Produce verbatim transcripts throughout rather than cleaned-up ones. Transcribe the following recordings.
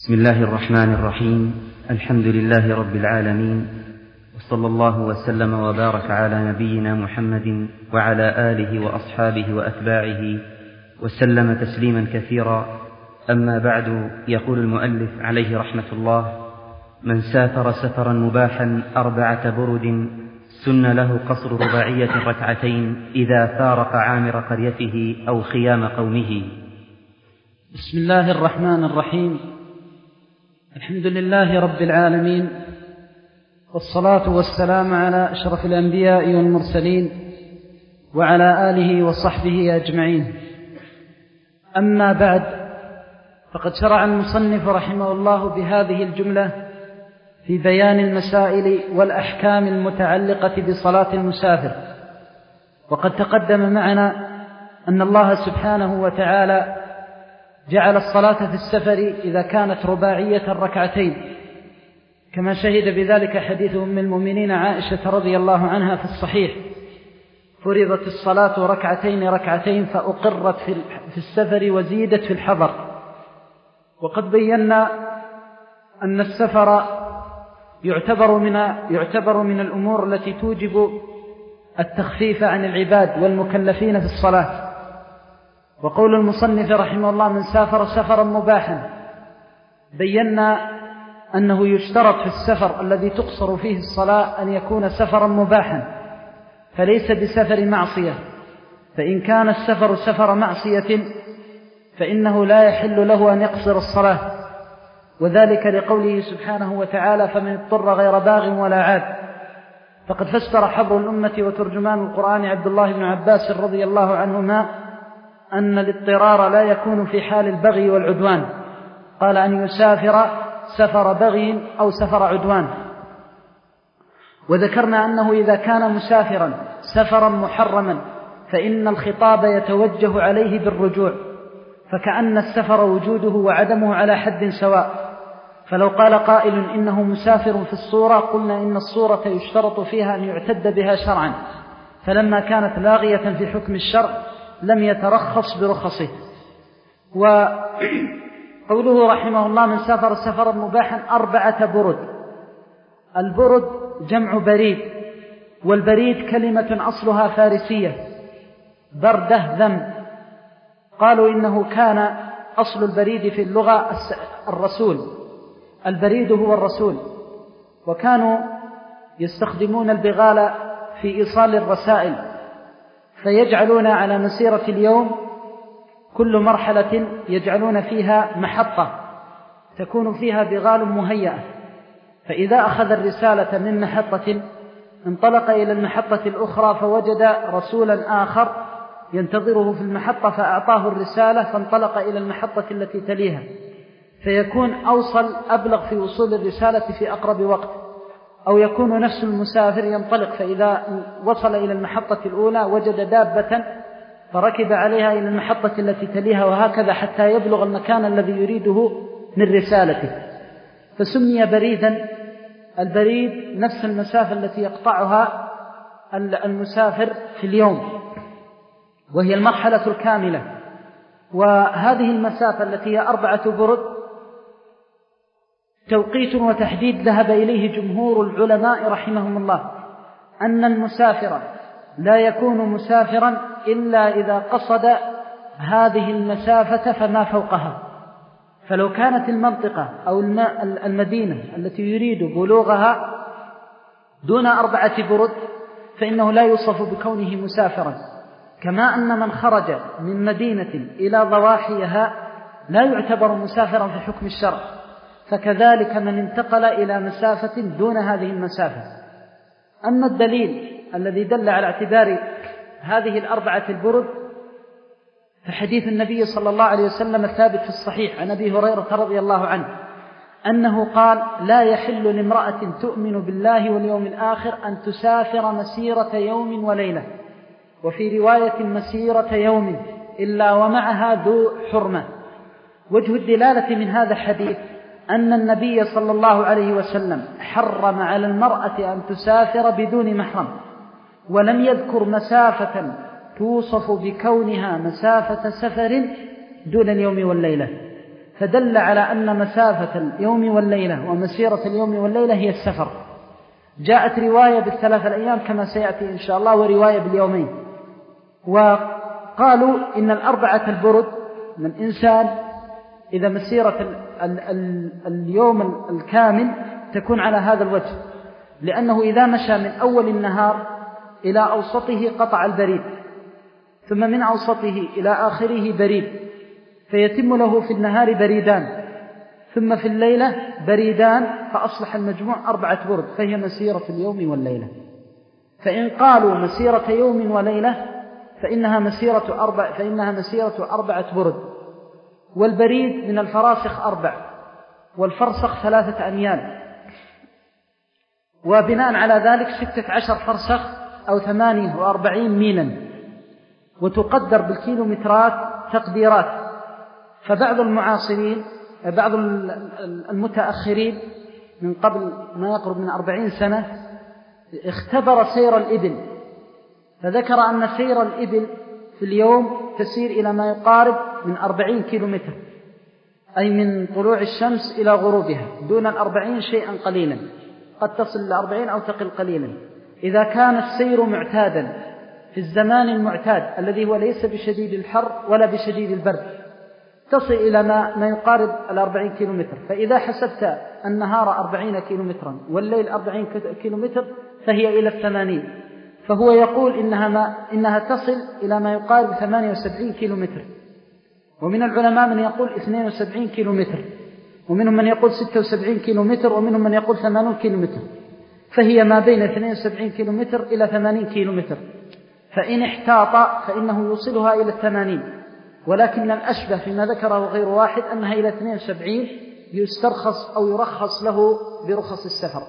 بسم الله الرحمن الرحيم. الحمد لله رب العالمين، وصلى الله وسلم وبارك على نبينا محمد وعلى آله وأصحابه وأتباعه وسلم تسليما كثيرا. أما بعد، يقول المؤلف عليه رحمة الله: من سافر سفرا مباحا أربعة برد سن له قصر رباعية ركعتين إذا فارق عامر قريته أو خيام قومه. بسم الله الرحمن الرحيم. الحمد لله رب العالمين، والصلاة والسلام على أشرف الأنبياء والمرسلين وعلى آله وصحبه أجمعين. أما بعد، فقد شرع المصنف رحمه الله بهذه الجملة في بيان المسائل والأحكام المتعلقة بصلاة المسافر. وقد تقدم معنا أن الله سبحانه وتعالى جعل الصلاة في السفر إذا كانت رباعية ركعتين، كما شهد بذلك حديث أم المؤمنين عائشة رضي الله عنها في الصحيح: فرضت الصلاة ركعتين ركعتين فأقرت في السفر وزيدت في الحضر. وقد بينا أن السفر يعتبر من, يعتبر من الأمور التي توجب التخفيف عن العباد والمكلفين في الصلاة. وقول المصنف رحمه الله: من سافر سفرا مباحا، بينا أنه يشترط في السفر الذي تقصر فيه الصلاة أن يكون سفرا مباحا، فليس بسفر معصية. فإن كان السفر سفر معصية فإنه لا يحل له أن يقصر الصلاة، وذلك لقوله سبحانه وتعالى: فمن اضطر غير باغ ولا عاد. فقد فسر حبر الأمة وترجمان القرآن عبد الله بن عباس رضي الله عنهما أن الاضطرار لا يكون في حال البغي والعدوان، قال: أن يسافر سفر بغي أو سفر عدوان. وذكرنا أنه إذا كان مسافرا سفرا محرما فإن الخطاب يتوجه عليه بالرجوع، فكأن السفر وجوده وعدمه على حد سواء. فلو قال قائل إنه مسافر في الصورة، قلنا إن الصورة يشترط فيها أن يعتد بها شرعا، فلما كانت لاغية في حكم الشرع لم يترخص برخصه. وقوله رحمه الله: من سافر سفرا مباحا أربعة برد. البرد جمع بريد، والبريد كلمة أصلها فارسية، برده ذم. قالوا إنه كان أصل البريد في اللغة الرسول، البريد هو الرسول، وكانوا يستخدمون البغال في إيصال الرسائل، فيجعلون على مسيرة اليوم كل مرحلة يجعلون فيها محطة تكون فيها بغال مهيئة، فإذا أخذ الرسالة من محطة انطلق إلى المحطة الأخرى فوجد رسولا آخر ينتظره في المحطة فأعطاه الرسالة فانطلق إلى المحطة التي تليها، فيكون أوصل أبلغ في وصول الرسالة في أقرب وقت. أو يكون نفس المسافر ينطلق، فإذا وصل إلى المحطة الأولى وجد دابة فركب عليها إلى المحطة التي تليها، وهكذا حتى يبلغ المكان الذي يريده من رسالته، فسمي بريدا. البريد نفس المسافة التي يقطعها المسافر في اليوم، وهي المرحلة الكاملة. وهذه المسافة التي هي أربعة برد توقيت وتحديد ذهب إليه جمهور العلماء رحمهم الله، أن المسافر لا يكون مسافرا إلا إذا قصد هذه المسافة فما فوقها. فلو كانت المنطقة أو المدينة التي يريد بلوغها دون أربعة برد فإنه لا يوصف بكونه مسافرا، كما أن من خرج من مدينة إلى ضواحيها لا يعتبر مسافرا في حكم الشرع، فكذلك من انتقل إلى مسافة دون هذه المسافة. أما الدليل الذي دل على اعتبار هذه الأربعة البرد فحديث النبي صلى الله عليه وسلم الثابت في الصحيح عن أبي هريرة رضي الله عنه أنه قال: لا يحل لامرأة تؤمن بالله واليوم الآخر أن تسافر مسيرة يوم وليلة، وفي رواية مسيرة يوم، إلا ومعها ذو حرمة. وجه الدلالة من هذا الحديث أن النبي صلى الله عليه وسلم حرم على المرأة أن تسافر بدون محرم، ولم يذكر مسافة توصف بكونها مسافة سفر دون اليوم والليلة. فدل على أن مسافة اليوم والليلة ومسيرة اليوم والليلة هي السفر. جاءت رواية بالثلاثة الأيام كما سيأتي إن شاء الله، ورواية باليومين. وقالوا إن الأربعة البرد من إنسان إذا مسيرة ال ال اليوم الكامل تكون على هذا الوجه، لأنه إذا مشى من أول النهار إلى أوسطه قطع البريد، ثم من أوسطه إلى آخره بريد، فيتم له في النهار بريدان، ثم في الليلة بريدان، فأصبح المجموع أربعة برد، فهي مسيرة اليوم والليلة. فإن قالوا مسيرة يوم وليلة فإنها مسيرة أربع فإنها مسيرة أربعة برد. والبريد من الفراسخ أربع، والفرسخ ثلاثة أميال، وبناء على ذلك ستة عشر فرسخ أو ثمانية وأربعين ميلا، وتقدر بالكيلومترات تقديرات. فبعض المعاصرين بعض المتأخرين من قبل ما يقرب من أربعين سنة اختبر سير الإبل، فذكر أن سير الإبل في اليوم تسير إلى ما يقارب من أربعين كيلومتر، أي من طلوع الشمس إلى غروبها، دون الأربعين شيئا قليلا، قد تصل إلى أربعين أو تقل قليلا. إذا كان السير معتادا في الزمان المعتاد الذي هو ليس بشديد الحر ولا بشديد البرد، تصل إلى ما, ما يقارب الأربعين كيلومتر. فإذا حسبت النهار أربعين كيلومترا والليل أربعين كيلومتر فهي إلى الثمانين. فهو يقول إنها, ما إنها تصل إلى ما يقارب ثمانية وسبعين كيلومتر، ومن العلماء من يقول اثنين وسبعين كيلومتر، ومنهم من يقول ستة وسبعين كيلومتر، ومنهم من يقول ثمانين كيلومتر، فهي ما بين اثنين وسبعين كيلومتر إلى ثمانين كيلومتر. فإن احتاط فإنه يوصلها إلى الثمانين، ولكن الأشبه فيما ذكره غير واحد أنها إلى اثنين وسبعين يسترخص أو يرخص له برخص السفر.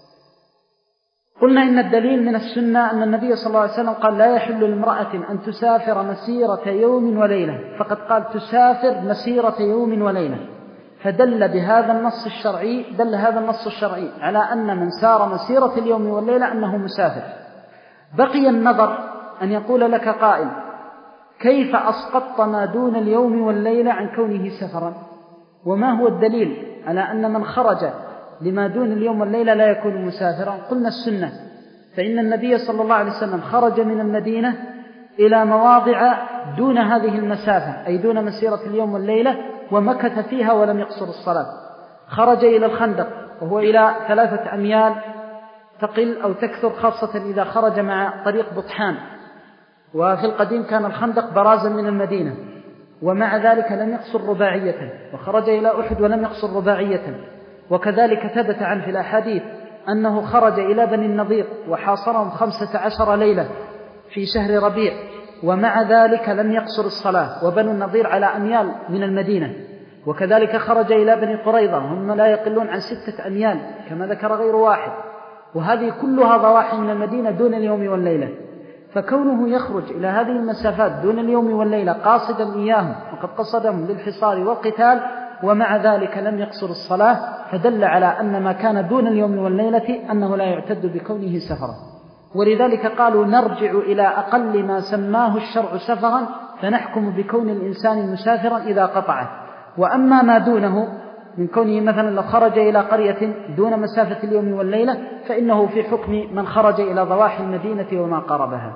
قلنا إن الدليل من السنة أن النبي صلى الله عليه وسلم قال لا يحل لامرأة أن تسافر مسيرة يوم وليلة، فقد قال تسافر مسيرة يوم وليلة، فدل بهذا النص الشرعي دل هذا النص الشرعي على أن من سار مسيرة اليوم والليلة أنه مسافر. بقي النظر أن يقول لك قائل كيف أسقطت ما دون اليوم والليلة عن كونه سفرا؟ وما هو الدليل على أن من خرج لما دون اليوم والليلة لا يكون مسافرا؟ قلنا السنة، فإن النبي صلى الله عليه وسلم خرج من المدينة إلى مواضع دون هذه المسافة، أي دون مسيرة اليوم والليلة، ومكث فيها ولم يقصر الصلاة. خرج إلى الخندق وهو إلى ثلاثة أميال تقل أو تكثر، خاصة إذا خرج مع طريق بطحان، وفي القديم كان الخندق برازا من المدينة، ومع ذلك لم يقصر رباعية. وخرج إلى أحد ولم يقصر رباعية. وكذلك ثبت عنه في الأحاديث أنه خرج إلى بني النضير وحاصرهم خمسة عشر ليلة في شهر ربيع، ومع ذلك لم يقصر الصلاة، وبنو النضير على أميال من المدينة. وكذلك خرج إلى بني قريظة هم لا يقلون عن ستة أميال كما ذكر غير واحد، وهذه كلها ضواحي من المدينة دون اليوم والليلة. فكونه يخرج إلى هذه المسافات دون اليوم والليلة قاصدا إياهم، وقد قصدهم للحصار والقتال، ومع ذلك لم يقصر الصلاة، فدل على أن ما كان دون اليوم والليلة أنه لا يعتد بكونه سفرا. ولذلك قالوا نرجع إلى أقل ما سماه الشرع سفرا، فنحكم بكون الإنسان مسافرا إذا قطعه. وأما ما دونه من كونه مثلا لو خرج إلى قرية دون مسافة اليوم والليلة فإنه في حكم من خرج إلى ضواحي المدينة وما قربها.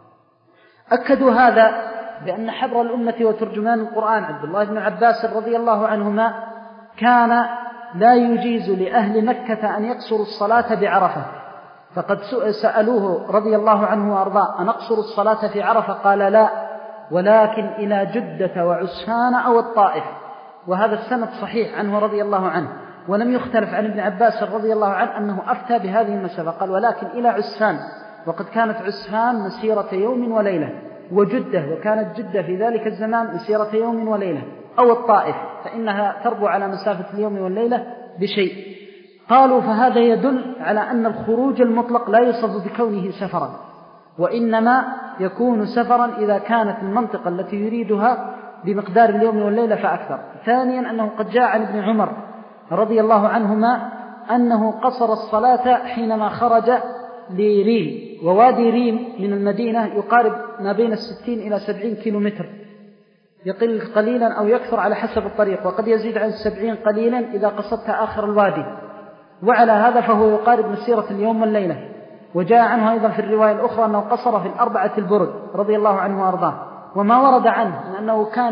أكدوا هذا بأن حبر الأمة وترجمان القرآن عبد الله بن عباس رضي الله عنهما كان لا يجيز لأهل مكة أن يقصروا الصلاة بعرفة، فقد سألوه رضي الله عنه وأرضاه أن أقصر الصلاة في عرفة؟ قال لا، ولكن إلى جدة وعسفان أو الطائف. وهذا السند صحيح عنه رضي الله عنه، ولم يختلف عن ابن عباس رضي الله عنه أنه أفتى بهذه المسافة، قال ولكن إلى عسفان، وقد كانت عسفان مسيرة يوم وليلة، وجدة وكانت جدة في ذلك الزمان مسيرة يوم وليلة، أو الطائف فإنها تربو على مسافة اليوم والليلة بشيء. قالوا فهذا يدل على أن الخروج المطلق لا يصف بكونه سفرا، وإنما يكون سفرا إذا كانت المنطقة التي يريدها بمقدار اليوم والليلة فأكثر. ثانيا أنه قد جاء عن ابن عمر رضي الله عنهما أنه قصر الصلاة حينما خرج لريم، ووادي ريم من المدينة يقارب ما بين الستين إلى سبعين كيلومتر، يقل قليلا أو يكثر على حسب الطريق، وقد يزيد عن سبعين قليلا إذا قصدت آخر الوادي. وعلى هذا فهو يقارب مسيرة اليوم والليلة. وجاء عنه أيضا في الرواية الأخرى أنه قصر في الأربعة البرد رضي الله عنه وأرضاه. وما ورد عنه أنه كان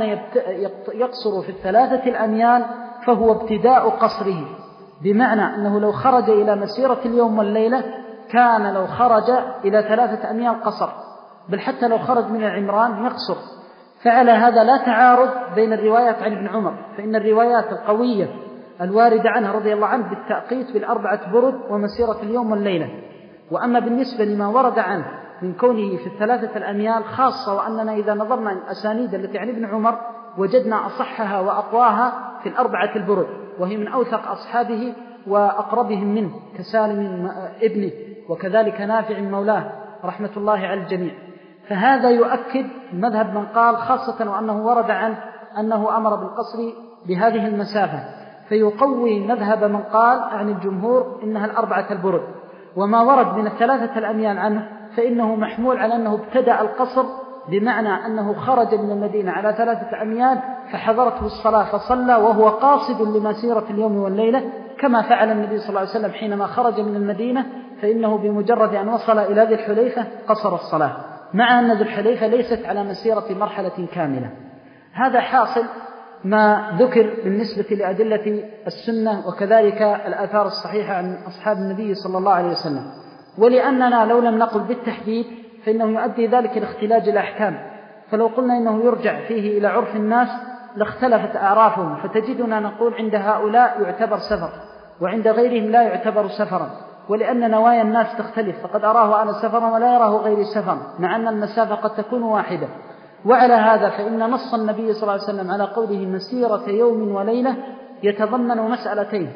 يقصر في الثلاثة الأميال فهو ابتداء قصره، بمعنى أنه لو خرج إلى مسيرة اليوم والليلة كان لو خرج إلى ثلاثة أميال قصر، بل حتى لو خرج من العمران يقصر. فعلى هذا لا تعارض بين الروايات عن ابن عمر، فإن الروايات القوية الواردة عنه رضي الله عنه بالتأقيت بالأربعة برد ومسيرة اليوم والليلة. وأما بالنسبة لما ورد عنه من كونه في الثلاثة الأميال، خاصة وأننا إذا نظرنا الأسانيد التي عن ابن عمر وجدنا أصحها وأقواها في الأربعة البرد، وهي من أوثق أصحابه وأقربهم منه كسالم ابنه وكذلك نافع مولاه رحمة الله على الجميع. فهذا يؤكد مذهب من قال، خاصة وأنه ورد عنه أنه أمر بالقصر بهذه المسافة، فيقوي مذهب من قال عن الجمهور إنها الأربعة البرد. وما ورد من الثلاثة الأميال عنه فإنه محمول على أنه ابتدأ القصر، بمعنى أنه خرج من المدينة على ثلاثة أميال فحضرته الصلاة فصلى وهو قاصد لمسيرة اليوم والليلة، كما فعل النبي صلى الله عليه وسلم حينما خرج من المدينة، فإنه بمجرد أن وصل إلى ذي الحليفة قصر الصلاة، مع أن ذي الحليفة ليست على مسيرة مرحلة كاملة. هذا حاصل ما ذكر بالنسبة لأدلة السنة وكذلك الآثار الصحيحة عن أصحاب النبي صلى الله عليه وسلم. ولأننا لو لم نقل بالتحديد فإنه يؤدي ذلك لاختلاج الأحكام، فلو قلنا إنه يرجع فيه إلى عرف الناس لاختلفت أعرافهم، فتجدنا نقول عند هؤلاء يعتبر سفر وعند غيرهم لا يعتبر سفرا، ولأن نوايا الناس تختلف، فقد أراه أنا سفرا ولا يراه غيري سفرا، مع أن المسافة قد تكون واحدة. وعلى هذا فإن نص النبي صلى الله عليه وسلم على قوله مسيرة يوم وليلة يتضمن مسألتين: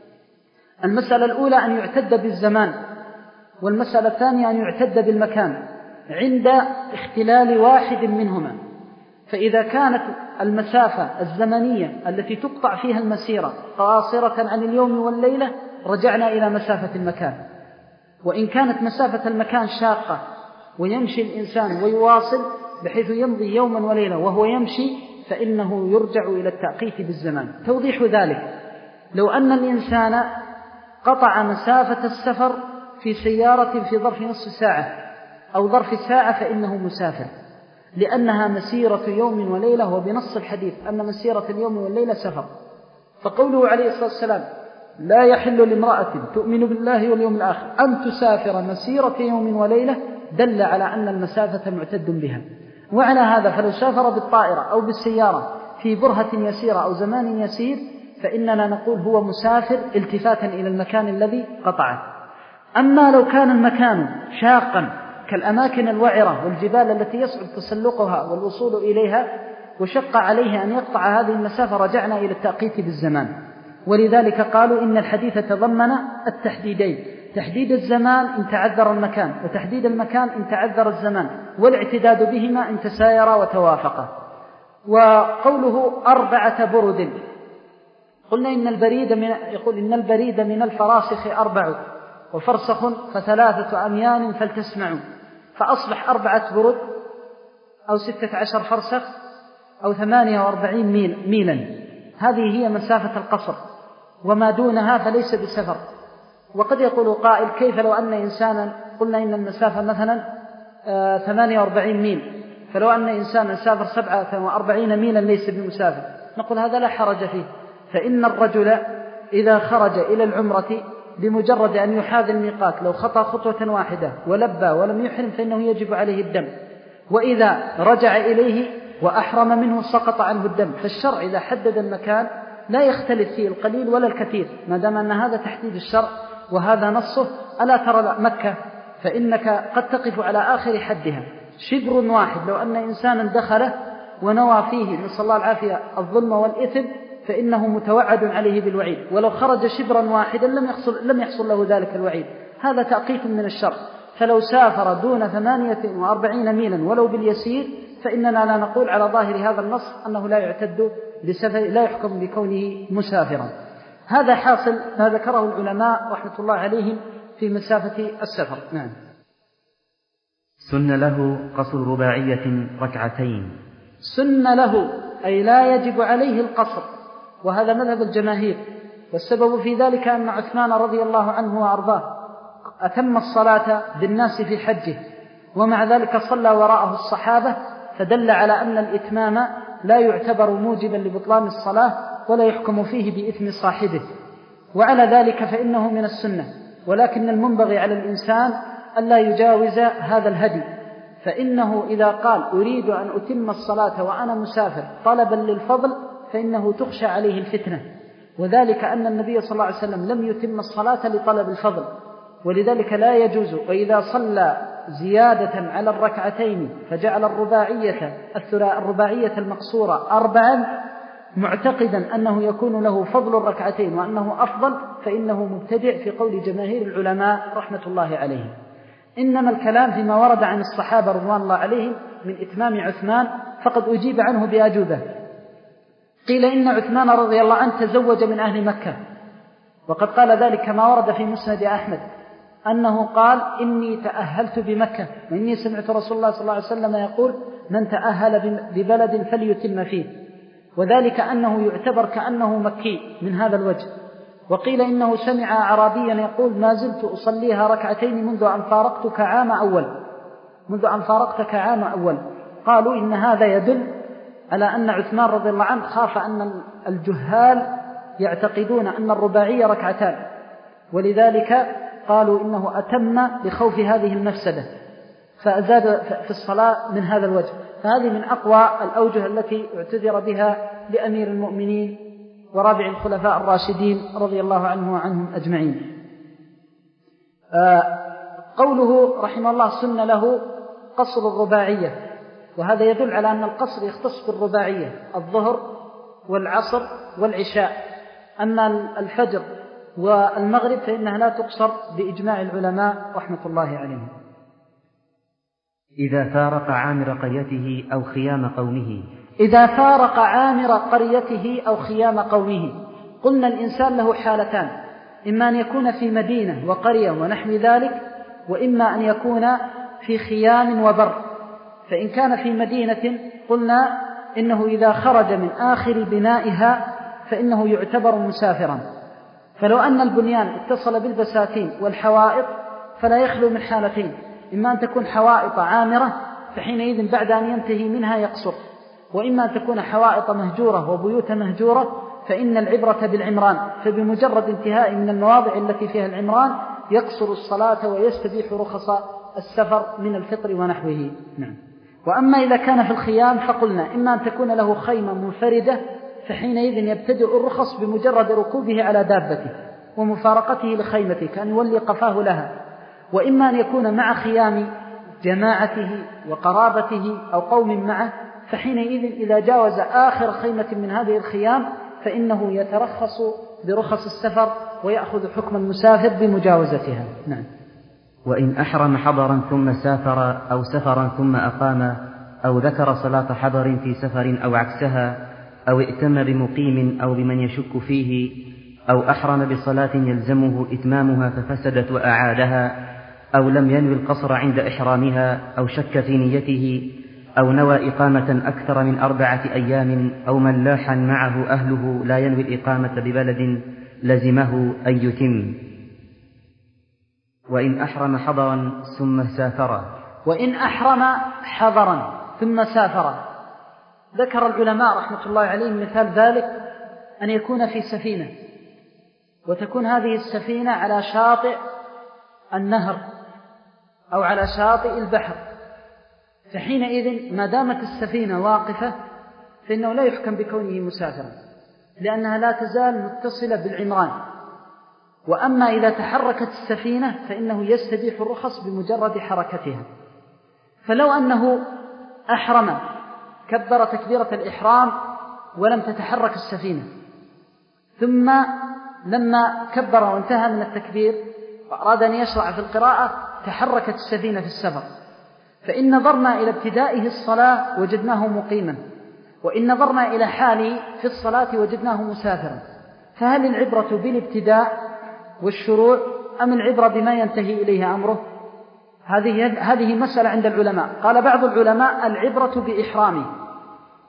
المسألة الأولى أن يعتد بالزمان، والمسألة الثانية أن يعتد بالمكان عند اختلال واحد منهما. فإذا كانت المسافة الزمنية التي تقطع فيها المسيرة قاصرة عن اليوم والليلة رجعنا إلى مسافة المكان، وإن كانت مسافة المكان شاقة ويمشي الإنسان ويواصل بحيث يمضي يوما وليلة وهو يمشي فإنه يرجع إلى التأقيت بالزمان. توضيح ذلك: لو أن الإنسان قطع مسافة السفر في سيارة في ظرف نصف ساعة أو ظرف ساعة فإنه مسافر، لأنها مسيرة يوم وليلة، وبنص الحديث أن مسيرة اليوم والليلة سفر. فقوله عليه الصلاة والسلام لا يحل لامرأة تؤمن بالله واليوم الآخر أن تسافر مسيرة يوم وليلة دل على أن المسافة معتد بها. وعلى هذا فلو سافر بالطائرة أو بالسيارة في برهة يسيرة أو زمان يسير فإننا نقول هو مسافر التفاتا إلى المكان الذي قطعه. أما لو كان المكان شاقا كالأماكن الوعرة والجبال التي يصعب تسلقها والوصول إليها وشق عليه أن يقطع هذه المسافة رجعنا إلى التأقيت بالزمان. ولذلك قالوا إن الحديث تضمن التحديدين: تحديد الزمان إن تعذر المكان، وتحديد المكان إن تعذر الزمان، والاعتداد بهما إن تسايرا وتوافقا. وقوله أربعة برد، قلنا إن البريد من يقول إن البريد من الفراسخ أربع وفرسخ فثلاثة أميال فلتسمعوا، فأصبح أربعة برد أو ستة عشر فرسخ أو ثمانية وأربعين ميل ميلا. هذه هي مسافة القصر، وما دونها فليس بسفر. وقد يقول قائل: كيف لو أن إنسانا قلنا إن المسافة مثلا ثمانية وأربعين ميل، فلو أن إنسانا سافر سبعة وأربعين ميلا ليس بمسافر؟ نقول هذا لا حرج فيه، فإن الرجل إذا خرج إلى العمرة بمجرد أن يحاذي الميقات لو خطأ خطوة واحدة ولبى ولم يحرم فإنه يجب عليه الدم، وإذا رجع إليه وأحرم منه سقط عنه الدم. فالشرع إذا حدد المكان لا يختلف فيه القليل ولا الكثير، ما دام أن هذا تحديد الشرع وهذا نصه. ألا ترى مكة فإنك قد تقف على آخر حدها شبر واحد، لو أن إنسانا دخله ونوى فيه نسأل الله العافية الظلم والإثم فإنه متوعد عليه بالوعيد، ولو خرج شبرا واحدا لم يحصل, لم يحصل له ذلك الوعيد. هذا تأقيت من الشرع. فلو سافر دون ثمانية وأربعين ميلا ولو باليسير فإننا لا نقول على ظاهر هذا النص أنه لا يعتد بسفر، لا يحكم بكونه مسافرا. هذا حاصل ما ذكره العلماء رحمة الله عليهم في مسافة السفر. نعم. سن له قصر رباعية ركعتين. سن له أي لا يجب عليه القصر، وهذا مذهب الجماهير. والسبب في ذلك أن عثمان رضي الله عنه وأرضاه أتم الصلاة بالناس في حجه، ومع ذلك صلى وراءه الصحابة، فدل على أن الإتمام لا يعتبر موجبا لبطلان الصلاة ولا يحكم فيه بإثم صاحبه. وعلى ذلك فإنه من السنة، ولكن المنبغي على الإنسان ألا يجاوز هذا الهدي، فإنه إذا قال أريد أن أتم الصلاة وأنا مسافر طلبا للفضل فإنه تخشى عليه الفتنة، وذلك أن النبي صلى الله عليه وسلم لم يتم الصلاة لطلب الفضل، ولذلك لا يجوز. وإذا صلى زيادة على الركعتين فجعل الرباعية الرباعية المقصورة أربعا معتقدا أنه يكون له فضل الركعتين وأنه أفضل، فإنه مبتدع في قول جماهير العلماء رحمة الله عليهم. إنما الكلام فيما ورد عن الصحابة رضوان الله عليهم من إتمام عثمان، فقد أجيب عنه بأجوبة. قيل إن عثمان رضي الله عنه تزوج من أهل مكة، وقد قال ذلك كما ورد في مسند أحمد أنه قال إني تأهلت بمكة، وإني سمعت رسول الله صلى الله عليه وسلم يقول من تأهل ببلد فليتم فيه، وذلك أنه يعتبر كأنه مكي من هذا الوجه. وقيل إنه سمع أعرابيا يقول ما زلت أصليها ركعتين منذ أن فارقتك عام أول منذ أن فارقتك عام أول قالوا إن هذا يدل على أن عثمان رضي الله عنه خاف أن الجهال يعتقدون أن الرباعية ركعتان، ولذلك قالوا إنه أتم بخوف هذه المفسدة فأزاد في الصلاة من هذا الوجه. فهذه من أقوى الأوجه التي اعتذر بها لأمير المؤمنين ورابع الخلفاء الراشدين رضي الله عنه وعنهم أجمعين. آه قوله رحمه الله سن له قصر الرباعية، وهذا يدل على أن القصر يختص بالرباعية الظهر والعصر والعشاء، أما الفجر والمغرب فإنها لا تقصر بإجماع العلماء رحمة الله عليهم. إذا فارق عامر قريته أو خيام قومه إذا فارق عامر قريته أو خيام قومه، قلنا الإنسان له حالتان، إما أن يكون في مدينة وقرية ونحو ذلك، وإما أن يكون في خيام وبر. فإن كان في مدينة قلنا إنه إذا خرج من آخر بنائها فإنه يعتبر مسافرا، فلو أن البنيان اتصل بالبساتين والحوائط فلا يخلو من حالتين، إما أن تكون حوائط عامرة فحينئذ بعد أن ينتهي منها يقصر، وإما أن تكون حوائط مهجورة وبيوت مهجورة فإن العبرة بالعمران، فبمجرد انتهاء من المواضع التي فيها العمران يقصر الصلاة ويستبيح رخص السفر من الفطر ونحوه. نعم. وأما إذا كان في الخيام فقلنا إما أن تكون له خيمة منفردة فحينئذ يبتدئ الرخص بمجرد ركوبه على دابته ومفارقته لخيمته كأن يولي قفاه لها، وإما أن يكون مع خيام جماعته وقرابته أو قوم معه، فحينئذ إذا جاوز آخر خيمة من هذه الخيام فإنه يترخص برخص السفر ويأخذ حكم المسافر بمجاوزتها. نعم. وإن أحرم حضرا ثم سافر أو سفرا ثم أقام أو ذكر صلاة حضر في سفر أو عكسها أو ائتم بمقيم أو بمن يشك فيه أو أحرم بصلاة يلزمه إتمامها ففسدت وأعادها أو لم ينوي القصر عند إحرامها أو شك في نيته أو نوى إقامة أكثر من أربعة أيام أو من لاحا معه أهله لا ينوي الإقامة ببلد لزمه أن يتم. وإن أحرم حضرا ثم سافر وإن أحرم حضرا ثم سافر ذكر العلماء رحمة الله عليهم مثال ذلك أن يكون في سفينة، وتكون هذه السفينة على شاطئ النهر أو على شاطئ البحر، فحينئذ ما دامت السفينة واقفة فإنه لا يحكم بكونه مسافرا لأنها لا تزال متصلة بالعمران. وأما إذا تحركت السفينة فإنه يستبيح الرخص بمجرد حركتها. فلو أنه أحرم كبر تكبيرة الإحرام ولم تتحرك السفينة، ثم لما كبر وانتهى من التكبير وأراد أن يشرع في القراءة تحركت السفينة في السفر، فإن نظرنا إلى ابتدائه الصلاة وجدناه مقيما، وإن نظرنا إلى حاله في الصلاة وجدناه مسافرا، فهل العبرة بالابتداء والشروع أم العبرة بما ينتهي إليه أمره؟ هذه هذه مسألة عند العلماء. قال بعض العلماء العبرة بإحرامه،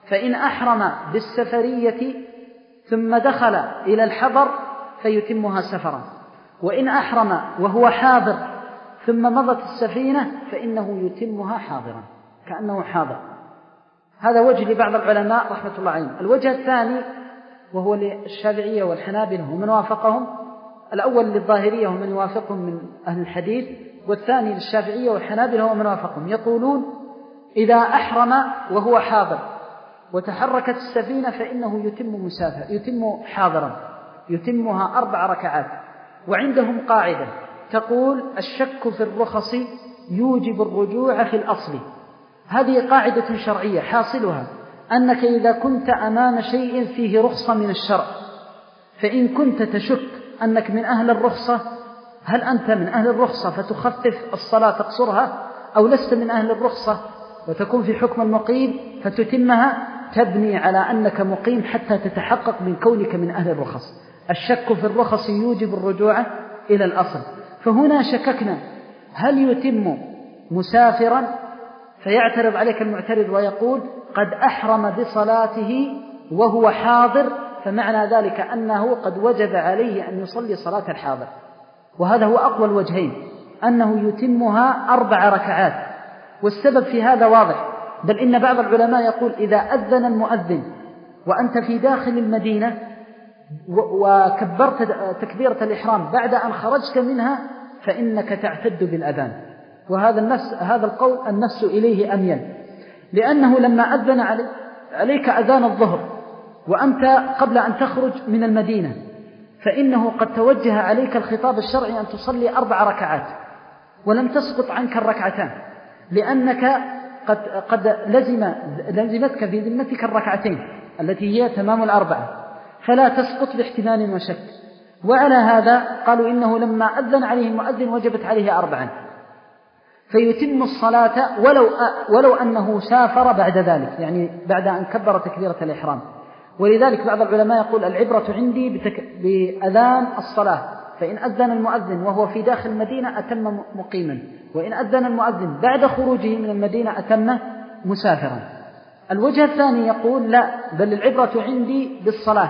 فإن أحرم بالسفرية ثم دخل إلى الحضر فيتمها سفرا، وإن أحرم وهو حاضر ثم مضت السفينة فإنه يتمها حاضرا كأنه حاضر. هذا وجه لبعض العلماء رحمة الله عليهم. الوجه الثاني وهو للشافعية والحنابلة ومن وافقهم، الأول للظاهرية ومن يوافقهم من أهل الحديث، والثاني للشافعية والحنابلة ومن وافقهم، يقولون إذا أحرم وهو حاضر وتحركت السفينة فإنه يتم مسافر يتم حاضرا يتمها أربع ركعات. وعندهم قاعدة تقول الشك في الرخص يوجب الرجوع في الأصل. هذه قاعدة شرعية حاصلها أنك إذا كنت أمام شيء فيه رخصة من الشرع، فإن كنت تشك أنك من أهل الرخصة، هل أنت من أهل الرخصة فتخفف الصلاة تقصرها، أو لست من أهل الرخصة وتكون في حكم المقيم فتتمها، تبني على أنك مقيم حتى تتحقق من كونك من أهل الرخص. الشك في الرخص يوجب الرجوع إلى الأصل. فهنا شككنا هل يتم مسافرا، فيعترض عليك المعترض ويقول قد أحرم بصلاته وهو حاضر، فمعنى ذلك أنه قد وجب عليه أن يصلي صلاة الحاضر. وهذا هو أقوى الوجهين، أنه يتمها أربع ركعات. والسبب في هذا واضح، بل إن بعض العلماء يقول إذا أذن المؤذن وأنت في داخل المدينة وكبرت تكبيرة الإحرام بعد أن خرجت منها فإنك تعتد بالأذان. وهذا النفس هذا القول النفس إليه أميل، لأنه لما أذن عليك أذان الظهر وأنت قبل أن تخرج من المدينة فإنه قد توجه عليك الخطاب الشرعي أن تصلي أربع ركعات، ولم تسقط عنك الركعتان، لأنك قد, قد لزم لزمتك في ذمتك الركعتين التي هي تمام الأربعة، فلا تسقط باحتمال وشك. وعلى هذا قالوا إنه لما أذن عليه المؤذن وجبت عليه أربعا، فيتم الصلاة ولو, ولو أنه سافر بعد ذلك، يعني بعد أن كبر تكبيرة الإحرام. ولذلك بعض العلماء يقول العبرة عندي بتك... بأذان الصلاة، فإن أذن المؤذن وهو في داخل المدينة أتم مقيما، وإن أذن المؤذن بعد خروجه من المدينة أتم مسافرا. الوجه الثاني يقول لا، بل العبرة عندي بالصلاة،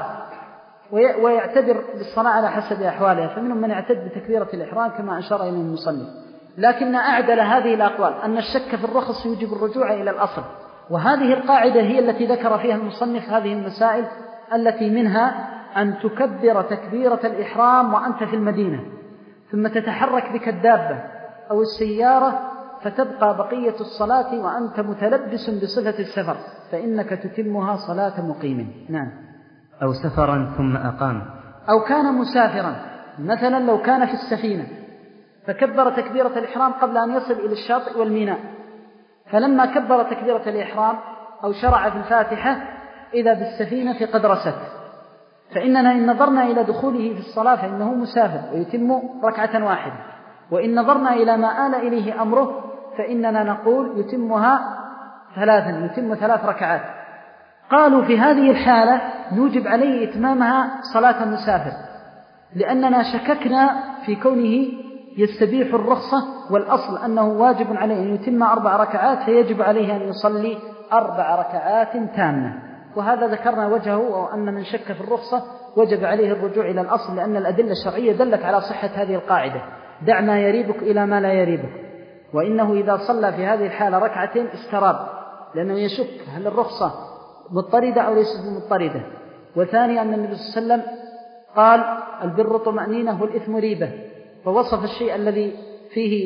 ويعتبر بالصلاة على حسب أحوالها، فمنهم من يعتد بتكبيرة الإحرام كما أشار إليه المصنف. لكن أعدل هذه الأقوال أن الشك في الرخص يوجب الرجوع إلى الأصل، وهذه القاعدة هي التي ذكر فيها المصنف هذه المسائل، التي منها أن تكبر تكبيرة الإحرام وأنت في المدينة، ثم تتحرك بك الدابة أو السيارة فتبقى بقية الصلاة وأنت متلبس بصفة السفر، فإنك تتمها صلاة مقيم. نعم. أو سفرا ثم أقام، أو كان مسافرا، مثلا لو كان في السفينة فكبر تكبيرة الإحرام قبل أن يصل إلى الشاطئ والميناء، فلما كبر تكبيرة الإحرام أو شرع في الفاتحة إذا بالسفينة قد رست، فإننا إن نظرنا إلى دخوله في الصلاة فإنه مسافر ويتم ركعة واحدة، وإن نظرنا إلى ما آل إليه أمره فإننا نقول يتمها ثلاثا، يتم ثلاث ركعات. قالوا في هذه الحالة يوجب عليه إتمامها صلاة المسافر، لأننا شككنا في كونه يستبيح الرخصة، والأصل أنه واجب عليه أن يتم أربع ركعات، فيجب عليه أن يصلي أربع ركعات تامة. وهذا ذكرنا وجهه، وأن من شك في الرخصة وجب عليه الرجوع إلى الأصل، لأن الأدلة الشرعية دلت على صحة هذه القاعدة: دع ما يريبك إلى ما لا يريبك. وإنه إذا صلى في هذه الحالة ركعتين استراب، لأنه يشك هل الرخصة مضطردة أو ليست مضطردة. وثاني أن النبي صلى الله عليه وسلم قال البر طمأنينة والإثم ريبة، فوصف الشيء الذي فيه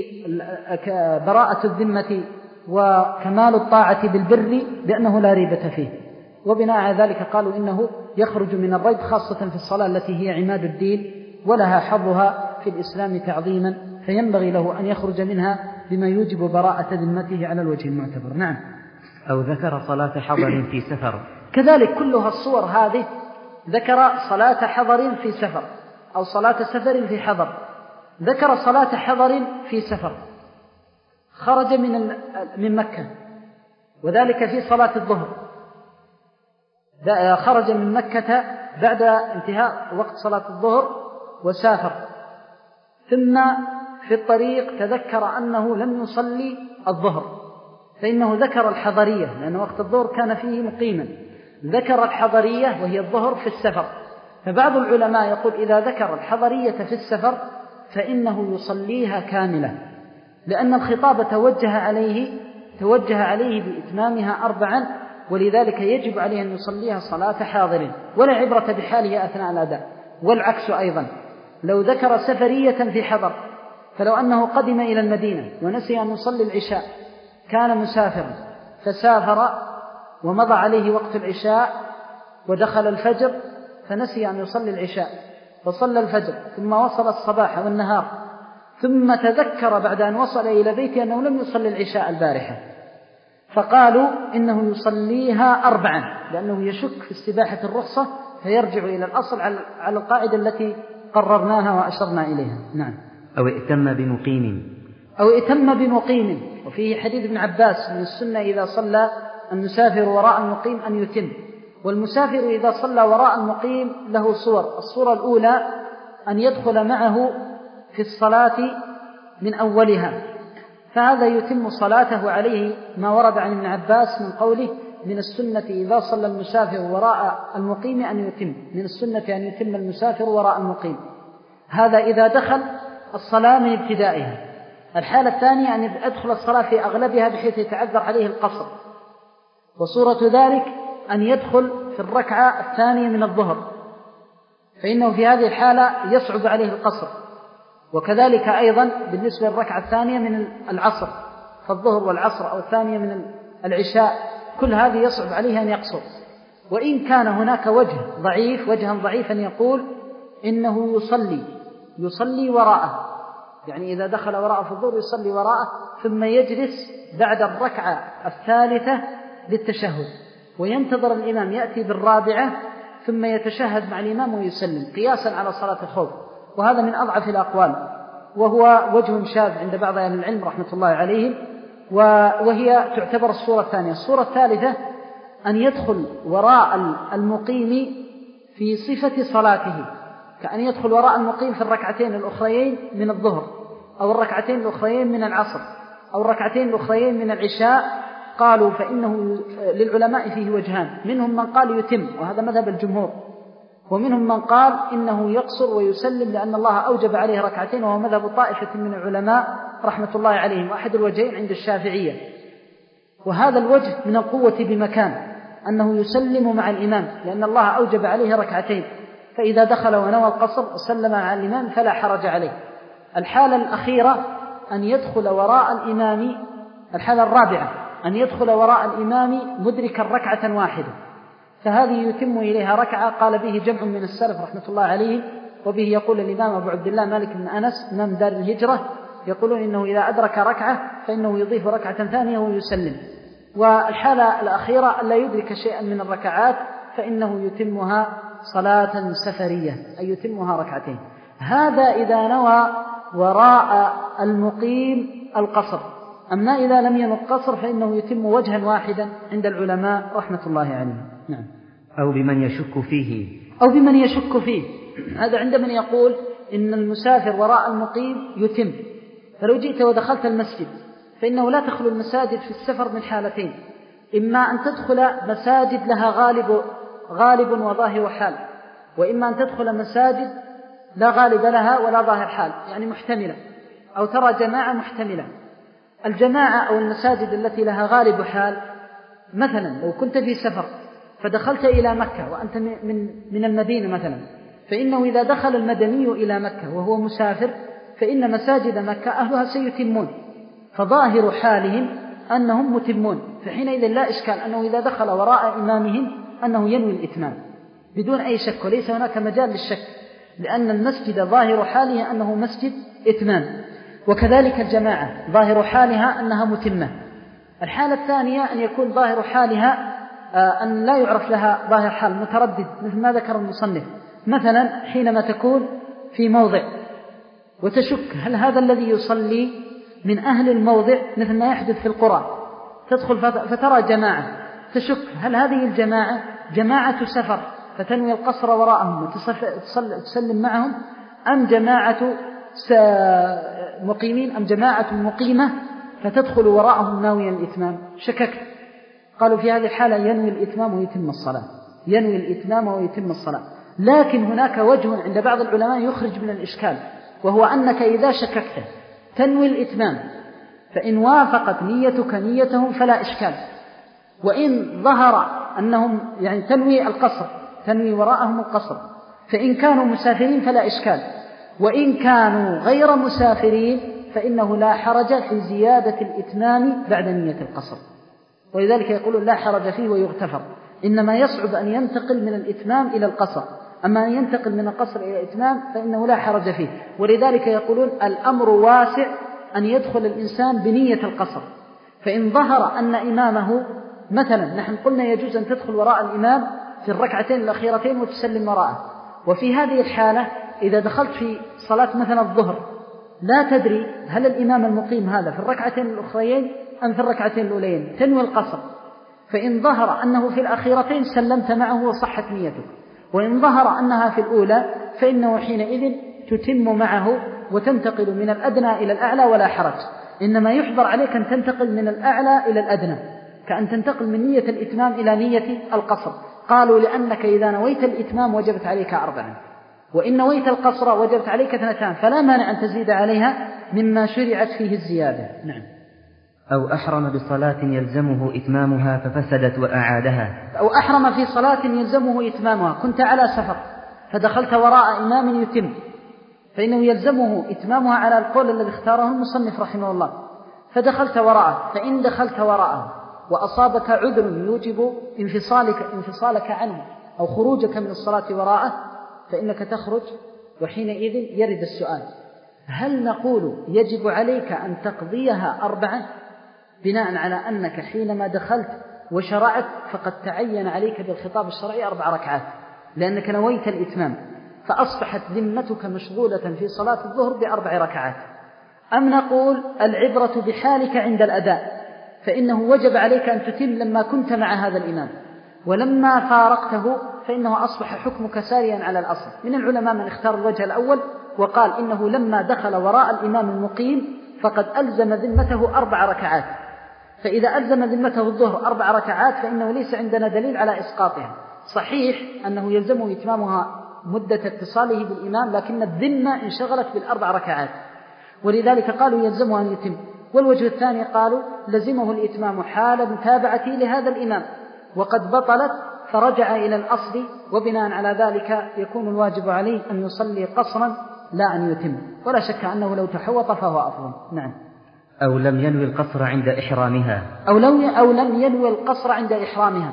براءة الذمة وكمال الطاعة بالبر بأنه لا ريبة فيه. وبناء على ذلك قالوا إنه يخرج من الريب، خاصة في الصلاة التي هي عماد الدين ولها حظها في الإسلام تعظيما، فينبغي له أن يخرج منها بما يوجب براءة ذمته على الوجه المعتبر. نعم. أو ذكر صلاة حضر في سفر، كذلك كلها الصور هذه ذكر صلاة حضر في سفر أو صلاة سفر في حضر. ذكر صلاة حضر في سفر، خرج من من مكة، وذلك في صلاة الظهر، خرج من مكة بعد انتهاء وقت صلاة الظهر وسافر، ثم في الطريق تذكر أنه لم يصلي الظهر، فإنه ذكر الحضرية، لأن وقت الظهر كان فيه مقيما، ذكر الحضرية وهي الظهر في السفر. فبعض العلماء يقول إذا ذكر الحضرية في السفر فإنه يصليها كاملة، لأن الخطاب توجه عليه توجه عليه بإتمامها أربعا، ولذلك يجب عليه أن يصليها صلاة حاضر ولا عبرة بحاله أثناء الأداء. والعكس أيضا، لو ذكر سفرية في حضر، فلو أنه قدم إلى المدينة ونسي أن يصلي العشاء، كان مسافرا فسافر ومضى عليه وقت العشاء ودخل الفجر فنسي أن يصلي العشاء فصلى الفجر ثم وصل الصباح والنهار، ثم تذكر بعد أن وصل إلى بيته أنه لم يصلي العشاء البارحة، فقالوا إنه يصليها أربعا، لأنه يشك في استباحة الرخصة، فيرجع إلى الأصل على القاعدة التي قررناها وأشرنا إليها. نعم. أو ائتم بمقيم أو ائتم بمقيم. وفيه حديث ابن عباس من السنة إذا صلى المسافر وراء المقيم أن يتم. والمسافر إذا صلى وراء المقيم له صور. الصورة الأولى أن يدخل معه في الصلاة من أولها، فهذا يتم صلاته عليه ما ورد عن ابن عباس من قوله من السنة إذا صلى المسافر وراء المقيم أن يتم، من السنة أن يتم المسافر وراء المقيم. هذا إذا دخل الصلاة من ابتدائها. الحالة الثانية أن يدخل الصلاة في أغلبها بحيث يتعذر عليه القصر، وصورة ذلك أن يدخل في الركعة الثانية من الظهر، فإنه في هذه الحالة يصعب عليه القصر. وكذلك أيضا بالنسبة للركعة الثانية من العصر، فالظهر والعصر أو الثانية من العشاء، كل هذه يصعب عليه أن يقصر. وإن كان هناك وجه ضعيف وجها ضعيفا يقول إنه يصلي يصلي وراءه، يعني إذا دخل وراءه في الظهر يصلي وراءه، ثم يجلس بعد الركعة الثالثة للتشهد وينتظر الإمام يأتي بالرابعة ثم يتشهد مع الإمام ويسلم، قياسا على صلاة الخوف. وهذا من أضعف الأقوال، وهو وجه شاذ عند بعض أهل العلم رحمة الله عليهم، وهي تعتبر الصورة الثانية. الصورة الثالثة أن يدخل وراء المقيم في صفة صلاته، كأن يدخل وراء المقيم في الركعتين الأخريين من الظهر، أو الركعتين الأخريين من العصر، أو الركعتين الأخريين من العشاء. قالوا فإنه للعلماء فيه وجهان، منهم من قال يتم وهذا مذهب الجمهور، ومنهم من قال إنه يقصر ويسلم لأن الله أوجب عليه ركعتين، وهو مذهب طائفة من العلماء رحمة الله عليهم، وأحد الوجهين عند الشافعية. وهذا الوجه من القوة بمكان أنه يسلم مع الإمام، لأن الله أوجب عليه ركعتين، فإذا دخل ونوى القصر وسلم مع الإمام فلا حرج عليه. الحالة الأخيرة أن يدخل وراء الإمام، الحالة الرابعة أن يدخل وراء الإمام مدركا ركعة واحدة، فهذه يتم إليها ركعة، قال به جمع من السلف رحمة الله عليه، وبه يقول الإمام أبو عبد الله مالك بن أنس إمام دار الهجرة، يقولون إنه إذا أدرك ركعة فإنه يضيف ركعة ثانية ويسلم. والحالة الأخيرة ألا يدرك شيئا من الركعات فإنه يتمها صلاة سفرية، أي يتمها ركعتين. هذا إذا نوى وراء المقيم القصر. أما إذا لم ينو القصر فإنه يتم وجها واحدا عند العلماء رحمة الله عليهم. نعم. أو بمن يشك فيه أو بمن يشك فيه هذا عند من يقول إن المسافر وراء المقيم يتم. فلو جئت ودخلت المسجد فإنه لا تخلو المساجد في السفر من حالتين، إما أن تدخل مساجد لها غالب غالب وظاهر حال، وإما أن تدخل مساجد لا غالب لها ولا ظاهر حال، يعني محتملة، أو ترى جماعة محتملة. الجماعة أو المساجد التي لها غالب حال، مثلا لو كنت في سفر فدخلت إلى مكة وأنت من من المدينة مثلا، فإنه إذا دخل المدني إلى مكة وهو مسافر فإن مساجد مكة أهلها سيتمون، فظاهر حالهم أنهم متمون، فحينئذ لا إشكال أنه إذا دخل وراء إمامهم أنه ينوي الإتمام بدون أي شك، وليس هناك مجال للشك، لأن المسجد ظاهر حاله أنه مسجد إتمام. وكذلك الجماعة ظاهر حالها أنها متمة. الحالة الثانية أن يكون ظاهر حالها أن لا يعرف لها ظاهر حال، متردد، مثل ما ذكر المصنف، مثلا حينما تكون في موضع وتشك هل هذا الذي يصلي من أهل الموضع، مثل ما يحدث في القرى، تدخل فترى جماعة، تشك هل هذه الجماعة جماعة سفر فتنوي القصر وراءهم وتسلم معهم، أم جماعة مقيمين، أم جماعة مقيمة فتدخل وراءهم ناويا الإتمام شككت. قالوا في هذه الحالة ينوي الإتمام ويتم الصلاة، ينوي الإتمام ويتم الصلاة. لكن هناك وجه عند بعض العلماء يخرج من الإشكال، وهو أنك إذا شككت تنوي الإتمام، فإن وافقت نيتك نيتهم فلا إشكال، وإن ظهر أنهم يعني تنوي القصر، تنوي وراءهم القصر، فإن كانوا مسافرين فلا إشكال، وإن كانوا غير مسافرين فإنه لا حرج في زيادة الإتمام بعد نية القصر. ولذلك يقولون لا حرج فيه ويغتفر، إنما يصعب أن ينتقل من الإتمام إلى القصر، أما أن ينتقل من القصر إلى الإتمام فإنه لا حرج فيه. ولذلك يقولون الأمر واسع أن يدخل الإنسان بنية القصر، فإن ظهر أن إمامه مثلا، نحن قلنا يجوز أن تدخل وراء الإمام في الركعتين الأخيرتين وتسلم وراءه، وفي هذه الحالة إذا دخلت في صلاة مثلا الظهر لا تدري هل الإمام المقيم هذا في الركعتين الأخريين أم في الركعتين الأولين، تنوي القصر، فإن ظهر أنه في الأخيرتين سلمت معه وصحت نيتك، وإن ظهر أنها في الأولى فإنه حينئذ تتم معه وتنتقل من الأدنى إلى الأعلى ولا حرج. إنما يحضر عليك أن تنتقل من الأعلى إلى الأدنى، كأن تنتقل من نية الإتمام إلى نية القصر. قالوا لأنك إذا نويت الإتمام وجبت عليك أربعا، وإن نويت القصر وجبت عليك اثنتان، فلا مانع أن تزيد عليها مما شرعت فيه الزيادة. نعم. أو أحرم بصلاة يلزمه إتمامها ففسدت وأعادها. أو أحرم في صلاة يلزمه إتمامها، كنت على سفر فدخلت وراء إمام يتم، فإنه يلزمه إتمامها على القول الذي اختاره المصنف رحمه الله، فدخلت وراءه، فإن دخلت وراءه وأصابك عذر يوجب انفصالك, انفصالك عنه أو خروجك من الصلاة وراءه فإنك تخرج. وحينئذ يرد السؤال: هل نقول يجب عليك أن تقضيها أربعة بناء على أنك حينما دخلت وشرعت فقد تعين عليك بالخطاب الشرعي أربع ركعات لأنك نويت الإتمام، فأصبحت ذمتك مشغولة في صلاة الظهر بأربع ركعات؟ أم نقول العبرة بحالك عند الأداء، فإنه وجب عليك أن تتم لما كنت مع هذا الإمام، ولما فارقته فإنه أصبح حكمك ساريا على الأصل؟ من العلماء من اختار الوجه الأول وقال إنه لما دخل وراء الإمام المقيم فقد ألزم ذمته أربع ركعات، فإذا ألزم ذمته الظهر أربع ركعات فإنه ليس عندنا دليل على إسقاطها. صحيح أنه يلزمه إتمامها مدة اتصاله بالإمام، لكن الذمة انشغلت بالأربع ركعات، ولذلك قالوا يلزمه أن يتم. والوجه الثاني قالوا لزمه الإتمام حال متابعته لهذا الإمام وقد بطلت فرجع إلى الأصل، وبناء على ذلك يكون الواجب عليه أن يصلي قصرا لا أن يتم، ولا شك أنه لو تحوط فهو أفضل. نعم. أو لم ينوي القصر عند إحرامها. أو, لو أو لم ينوي القصر عند إحرامها.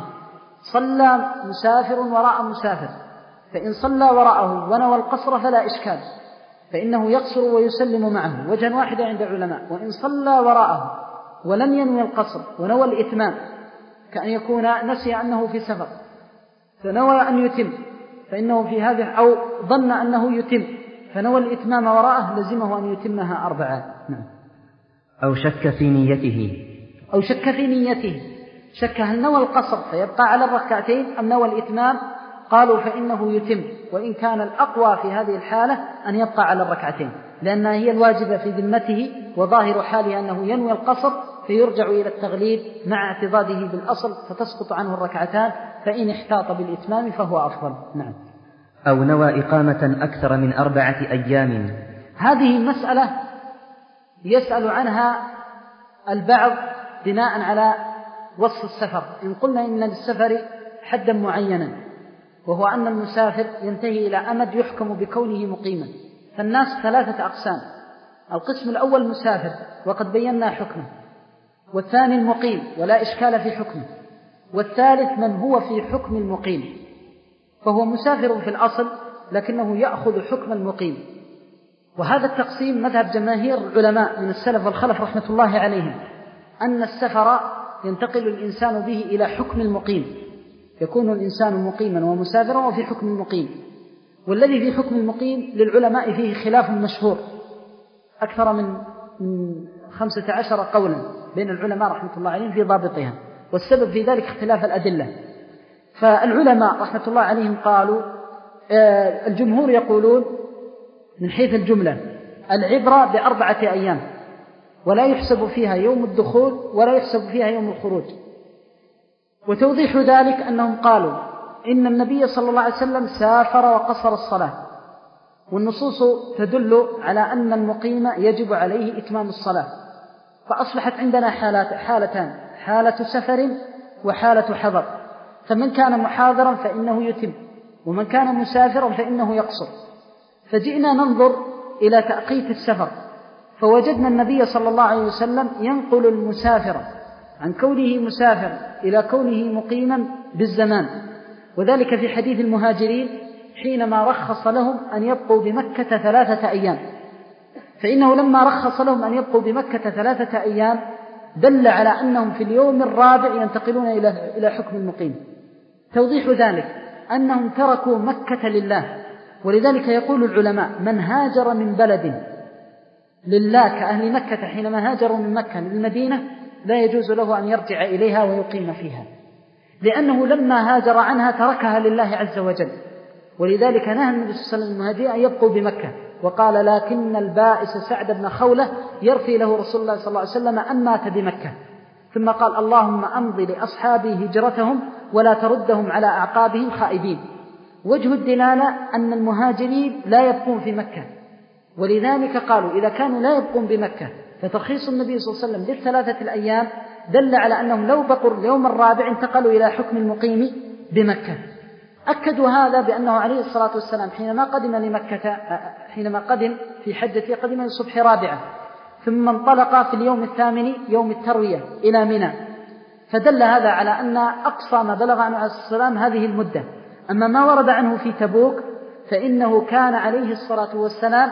صلى مسافر وراء مسافر، فإن صلى وراءه ونوى القصر فلا إشكال، فإنه يقصر ويسلم معه، وجه واحد عند العلماء. وإن صلى وراءه ولم ينوي القصر ونوى الإتمام، كأن يكون نسي أنه في سفر فنوى أن يتم، فإنه في هذه أو ظن أنه يتم فنوى الإتمام وراءه لزمه أن يتمها أربعة. نعم. أو شك في نيته. أو شك في نيته، شك هل نوى القصر فيبقى على الركعتين أم نوى الإتمام؟ قالوا فإنه يتم، وإن كان الأقوى في هذه الحالة أن يبقى على الركعتين، لأنها هي الواجبة في ذمته، وظاهر حاله أنه ينوي القصر فيرجع إلى التغليب مع اعتضاده بالأصل فتسقط عنه الركعتان، فإن احتاط بالإتمام فهو أفضل. نعم. أو نوى إقامة أكثر من أربعة أيام. هذه مسألة يسأل عنها البعض بناء على وصف السفر. إن قلنا إن للسفر حدا معينا، وهو أن المسافر ينتهي إلى أمد يحكم بكونه مقيما، فالناس ثلاثة أقسام: القسم الأول مسافر وقد بينا حكمه، والثاني المقيم ولا إشكال في حكمه، والثالث من هو في حكم المقيم، فهو مسافر في الأصل لكنه يأخذ حكم المقيم. وهذا التقسيم مذهب جماهير العلماء من السلف والخلف رحمة الله عليهم، أن السفر ينتقل الإنسان به إلى حكم المقيم، يكون الإنسان مقيما ومسافرا وفي حكم المقيم. والذي في حكم المقيم للعلماء فيه خلاف مشهور أكثر من خمسة عشر قولا بين العلماء رحمة الله عليهم في ضابطها، والسبب في ذلك اختلاف الأدلة. فالعلماء رحمة الله عليهم قالوا آه الجمهور يقولون من حيث الجملة العبرة بأربعة أيام، ولا يحسب فيها يوم الدخول ولا يحسب فيها يوم الخروج. وتوضيح ذلك أنهم قالوا إن النبي صلى الله عليه وسلم سافر وقصر الصلاة، والنصوص تدل على أن المقيم يجب عليه إتمام الصلاة، فأصبحت عندنا حالات حالتان: حالة سفر وحالة حضر. فمن كان محاضرا فإنه يتم، ومن كان مسافرا فإنه يقصر. فجئنا ننظر إلى تأقيت السفر، فوجدنا النبي صلى الله عليه وسلم ينقل المسافر عن كونه مسافر إلى كونه مقيما بالزمان، وذلك في حديث المهاجرين حينما رخص لهم أن يبقوا بمكة ثلاثة أيام. فإنه لما رخص لهم أن يبقوا بمكة ثلاثة أيام دل على أنهم في اليوم الرابع ينتقلون إلى حكم المقيم. توضيح ذلك أنهم تركوا مكة لله، ولذلك يقول العلماء: من هاجر من بلد لله كأهل مكة حينما هاجروا من مكة للمدينة لا يجوز له أن يرجع إليها ويقيم فيها، لأنه لما هاجر عنها تركها لله عز وجل. ولذلك نهى النبي صلى الله عليه وسلم المهاجرين أن يبقوا بمكة، وقال: لكن البائس سعد بن خولة يرثي له رسول الله صلى الله عليه وسلم أن مات بمكة. ثم قال: اللهم أمضي لأصحابي هجرتهم ولا تردهم على أعقابهم خائبين. وجه الدلالة أن المهاجرين لا يبقون في مكة، ولذلك قالوا إذا كانوا لا يبقون بمكة فترخيص النبي صلى الله عليه وسلم للثلاثة الأيام دل على أنهم لو بقوا اليوم الرابع انتقلوا إلى حكم المقيم بمكة. أكدوا هذا بأنه عليه الصلاة والسلام حينما قدم لمكة حينما قدم في حجته قدم للصبح رابعة، ثم انطلق في اليوم الثامن يوم التروية إلى منى، فدل هذا على أن أقصى ما بلغ عنه عليه الصلاة والسلام هذه المدة. أما ما ورد عنه في تبوك فإنه كان عليه الصلاة والسلام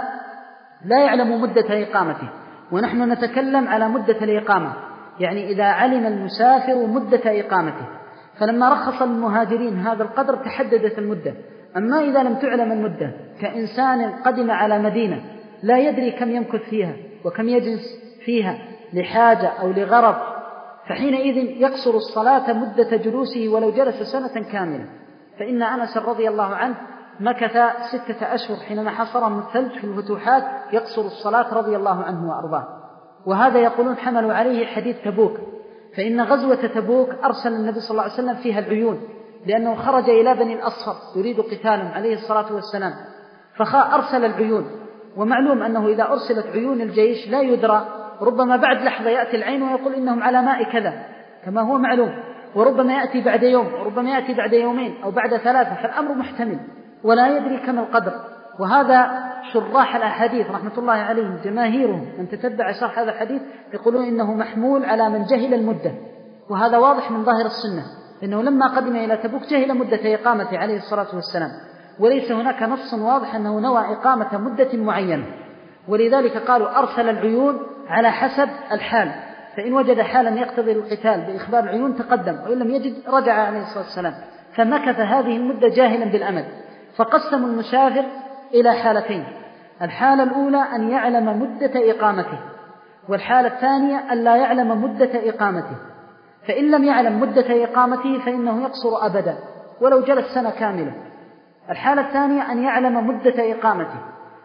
لا يعلم مدة إقامته، ونحن نتكلم على مدة الإقامة، يعني إذا علم المسافر مدة إقامته. فلما رخص المهاجرين هذا القدر تحددت المدة. أما إذا لم تعلم المدة كإنسان قدم على مدينة لا يدري كم يمكث فيها وكم يجلس فيها لحاجة أو لغرض، فحينئذ يقصر الصلاة مدة جلوسه ولو جلس سنة كاملة. فإن أنس رضي الله عنه مكث ستة أشهر حينما حصرهم الثلج في الفتوحات يقصر الصلاة رضي الله عنه وأرضاه. وهذا يقولون حملوا عليه حديث تبوك، فإن غزوة تبوك أرسل النبي صلى الله عليه وسلم فيها العيون، لأنه خرج إلى بني الأصفر يريد قتالهم عليه الصلاة والسلام، فأرسل العيون. ومعلوم أنه إذا أرسلت عيون الجيش لا يدرى، ربما بعد لحظة يأتي العين ويقول إنهم على ماء كذا كما هو معلوم، وربما يأتي بعد يوم وربما يأتي بعد يومين أو بعد ثلاثة، فالأمر محتمل ولا يدري كم القدر. وهذا شراح الأحاديث رحمة الله عليهم جماهيرهم من تتبع شرح هذا الحديث يقولون إنه محمول على من جهل المدة، وهذا واضح من ظاهر السنة، إنه لما قدم إلى تبوك جهل مدة إقامته عليه الصلاة والسلام، وليس هناك نص واضح أنه نوى إقامة مدة معينة. ولذلك قالوا أرسل العيون على حسب الحال، فإن وجد حالا يقتضي القتال بإخبار العيون تقدم، وإن لم يجد رجع عليه الصلاة والسلام. فمكث هذه المدة جاهلا بالأمد. فقسموا المسافر إلى حالتين: الحالة الأولى أن يعلم مدة إقامته، والحالة الثانية أن لا يعلم مدة إقامته. فإن لم يعلم مدة إقامته فإنه يقصر أبدا ولو جلس سنة كاملة. الحالة الثانية أن يعلم مدة إقامته،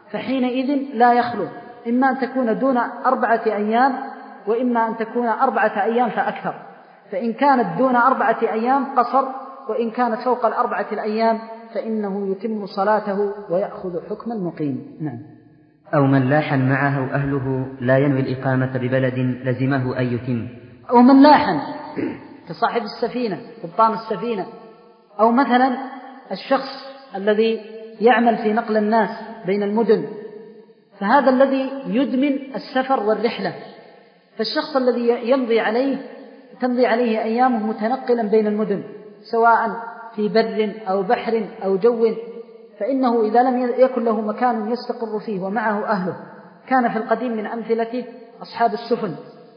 فحينئذ لا يخلو، إما أن تكون دون أربعة أيام وإما أن تكون أربعة أيام فأكثر. فإن كانت دون أربعة أيام قصر، وإن كانت فوق الأربعة الأيام فإنه يتم صلاته ويأخذ حكم المقيم. نعم. أو من لاحن معه أهله لا ينوي الإقامة ببلد لزمه أن يتم. أو من لاحن كصاحب السفينة قبطان السفينة، أو مثلا الشخص الذي يعمل في نقل الناس بين المدن، فهذا الذي يدمن السفر والرحلة. فالشخص الذي يمضي عليه تمضي عليه أيامه متنقلا بين المدن سواء في بر أو بحر أو جو، فإنه إذا لم يكن له مكان يستقر فيه ومعه أهله، كان في القديم من أمثلة أصحاب السفن،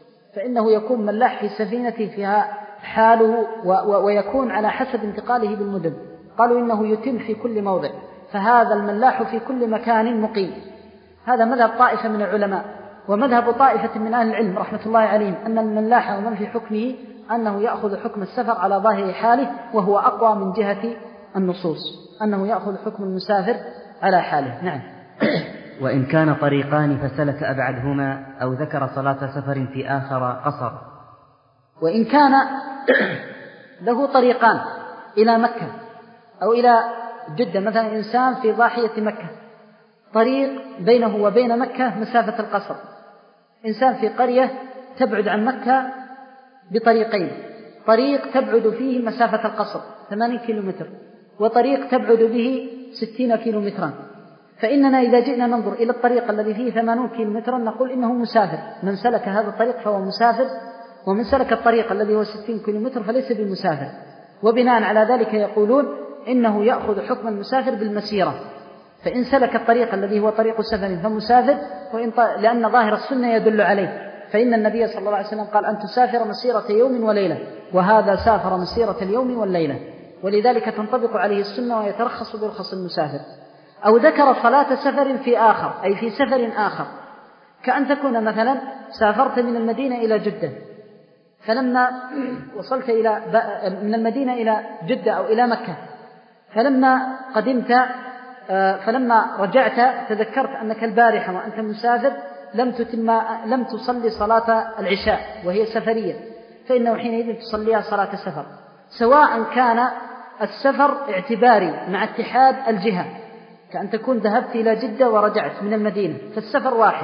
فإنه يكون ملاح في سفينته فيها حاله ويكون على حسب انتقاله بالمدن. قالوا إنه يتم في كل موضع، فهذا الملاح في كل مكان مقيم. هذا مذهب طائفة من العلماء، ومذهب طائفة من أهل العلم رحمة الله عليهم أن الملاح ومن في حكمه أنه يأخذ حكم السفر على ظاهر حاله، وهو أقوى من جهة النصوص أنه يأخذ حكم المسافر على حاله. نعم. وإن كان طريقان فسلك أبعدهما أو ذكر صلاة سفر في آخر قصر. وإن كان له طريقان إلى مكة أو إلى جدة، مثلا إنسان في ضاحية مكة طريق بينه وبين مكة مسافة القصر، إنسان في قرية تبعد عن مكة بطريقين، طريق تبعد فيه مسافة القصر ثمانين كيلومتر، وطريق تبعد به ستين كيلومترا، فإننا إذا جئنا ننظر إلى الطريق الذي فيه ثمانون كيلومترا نقول إنه مسافر، من سلك هذا الطريق فهو مسافر، ومن سلك الطريق الذي هو ستين كيلومتر فليس بمسافر، وبناء على ذلك يقولون إنه يأخذ حكم المسافر بالمسيرة، فإن سلك الطريق الذي هو طريق سفر فمسافر، وإن ط... لأن ظاهر السنة يدل عليه، فإن النبي صلى الله عليه وسلم قال أن تسافر مسيرة يوم وليلة، وهذا سافر مسيرة اليوم والليلة، ولذلك تنطبق عليه السنة ويترخص برخص المسافر. أو ذكر صلاة سفر في آخر، أي في سفر آخر، كأن تكون مثلا سافرت من المدينة إلى جدة، فلما وصلت إلى من المدينة إلى جدة أو إلى مكة، فلما قدمت فلما رجعت تذكرت أنك البارحة وأنت مسافر لم تتم لم تصلي صلاة العشاء وهي سفرية، فإنه حينئذ تصليها صلاة السفر، سواء كان السفر اعتباري مع اتحاد الجهة، كأن تكون ذهبت إلى جدة ورجعت من المدينة فالسفر واحد،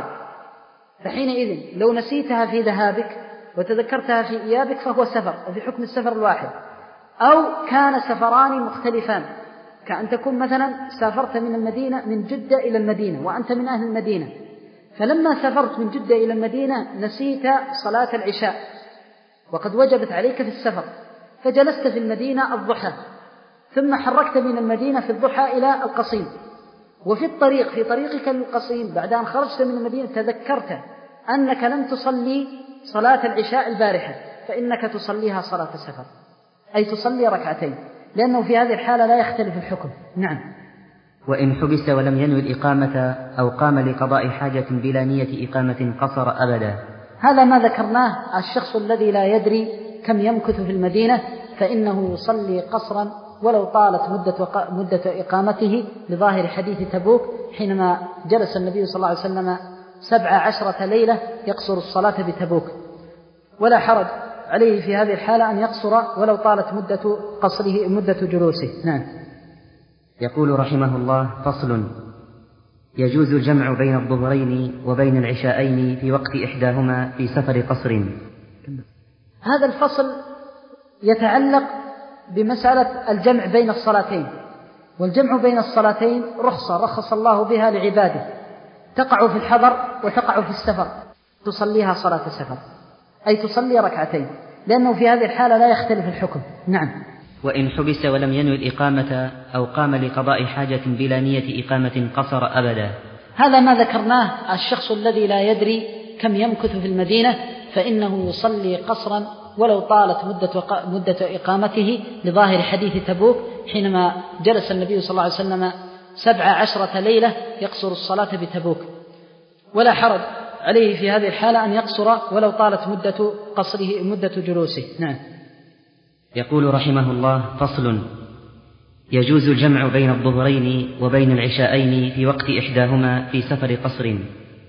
فحينئذ لو نسيتها في ذهابك وتذكرتها في إيابك فهو سفر وفي حكم السفر الواحد. أو كان سفران مختلفان، كأن تكون مثلا سافرت من المدينة من جدة إلى المدينة وأنت من أهل المدينة، فلما سافرت من جدة إلى المدينة نسيت صلاة العشاء وقد وجبت عليك في السفر، فجلست في المدينة الضحى، ثم حركت من المدينة في الضحى إلى القصيم، وفي الطريق في طريقك للقصيم بعد أن خرجت من المدينة تذكرت أنك لم تصلي صلاة العشاء البارحة، فإنك تصليها صلاة السفر، أي تصلي ركعتين، لأنه في هذه الحالة لا يختلف الحكم. نعم. وإن حبس ولم ينوي الإقامة أو قام لقضاء حاجة بلا نية إقامة قصر أبدا. هذا ما ذكرناه، الشخص الذي لا يدري كم يمكث في المدينة فإنه يصلي قصرا ولو طالت مدة, مدة إقامته، لظاهر حديث تبوك حينما جلس النبي صلى الله عليه وسلم سبع عشرة ليلة يقصر الصلاة بتبوك، ولا حرج عليه في هذه الحالة أن يقصر ولو طالت مدة قصره مدة جلوسه. نعم. يقول رحمه الله: فصل: يجوز الجمع بين الظهرين وبين العشاءين في وقت إحداهما في سفر قصر. هذا الفصل يتعلق بمسألة الجمع بين الصلاتين، والجمع بين الصلاتين رخصة رخص الله بها لعباده، تقع في الحضر وتقع في السفر، تصليها صلاة السفر، أي تصلي ركعتين، لأنه في هذه الحالة لا يختلف الحكم. نعم. وإن حبس ولم ينوي الإقامة أو قام لقضاء حاجة بلا نية إقامة قصر أبدا. هذا ما ذكرناه، الشخص الذي لا يدري كم يمكث في المدينة فإنه يصلي قصرا ولو طالت مدة, مدة إقامته، لظاهر حديث تبوك حينما جلس النبي صلى الله عليه وسلم سبع عشرة ليلة يقصر الصلاة بتبوك، ولا حرج عليه في هذه الحالة أن يقصر ولو طالت مدة قصره مدة جلوسه. نعم. يقول رحمه الله: فصل: يجوز الجمع بين الظهرين وبين العشاءين في وقت إحداهما في سفر قصر.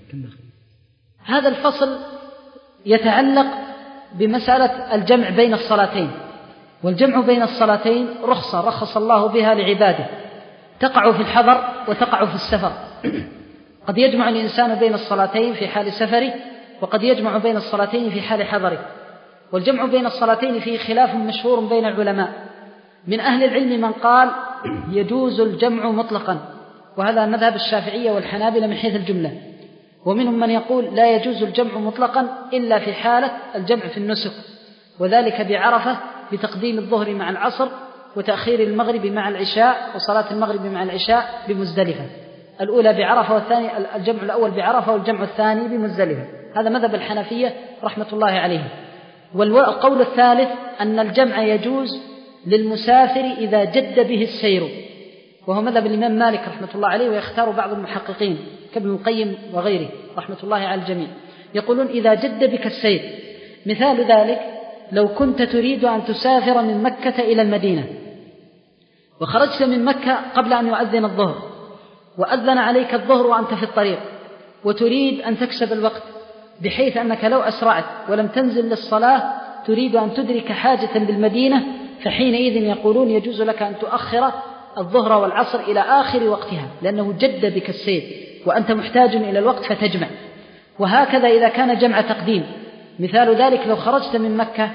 هذا الفصل يتعلق بمسألة الجمع بين الصلاتين، والجمع بين الصلاتين رخصة رخص الله بها لعباده، تقع في الحضر وتقع في السفر. قد يجمع الإنسان بين الصلاتين في حال سفره، وقد يجمع بين الصلاتين في حال حضره. والجمع بين الصلاتين فيه خلاف مشهور بين العلماء، من أهل العلم من قال يجوز الجمع مطلقا، وهذا مذهب الشافعية والحنابلة من حيث الجملة، ومنهم من يقول لا يجوز الجمع مطلقا إلا في حالة الجمع في النسك، وذلك بعرفة بتقديم الظهر مع العصر وتأخير المغرب مع العشاء وصلاة المغرب مع العشاء بمزدلفة، الأولى بعرفة والثاني الجمع الأول بعرفة والجمع الثاني بمزدلفة. هذا مذهب الحنفية رحمة الله عليهم. والقول الثالث أن الجمع يجوز للمسافر إذا جد به السير، وهو مذهب الإمام مالك رحمة الله عليه، ويختار بعض المحققين كابن القيم وغيره رحمة الله على الجميع، يقولون إذا جد بك السير. مثال ذلك لو كنت تريد أن تسافر من مكة إلى المدينة، وخرجت من مكة قبل أن يؤذن الظهر، وأذن عليك الظهر وأنت في الطريق وتريد أن تكسب الوقت بحيث أنك لو أسرعت ولم تنزل للصلاة تريد أن تدرك حاجة بالمدينة، فحينئذ يقولون يجوز لك أن تؤخر الظهر والعصر إلى آخر وقتها، لأنه جد بك السير وأنت محتاج إلى الوقت فتجمع. وهكذا إذا كان جمع تقديم، مثال ذلك لو خرجت من مكة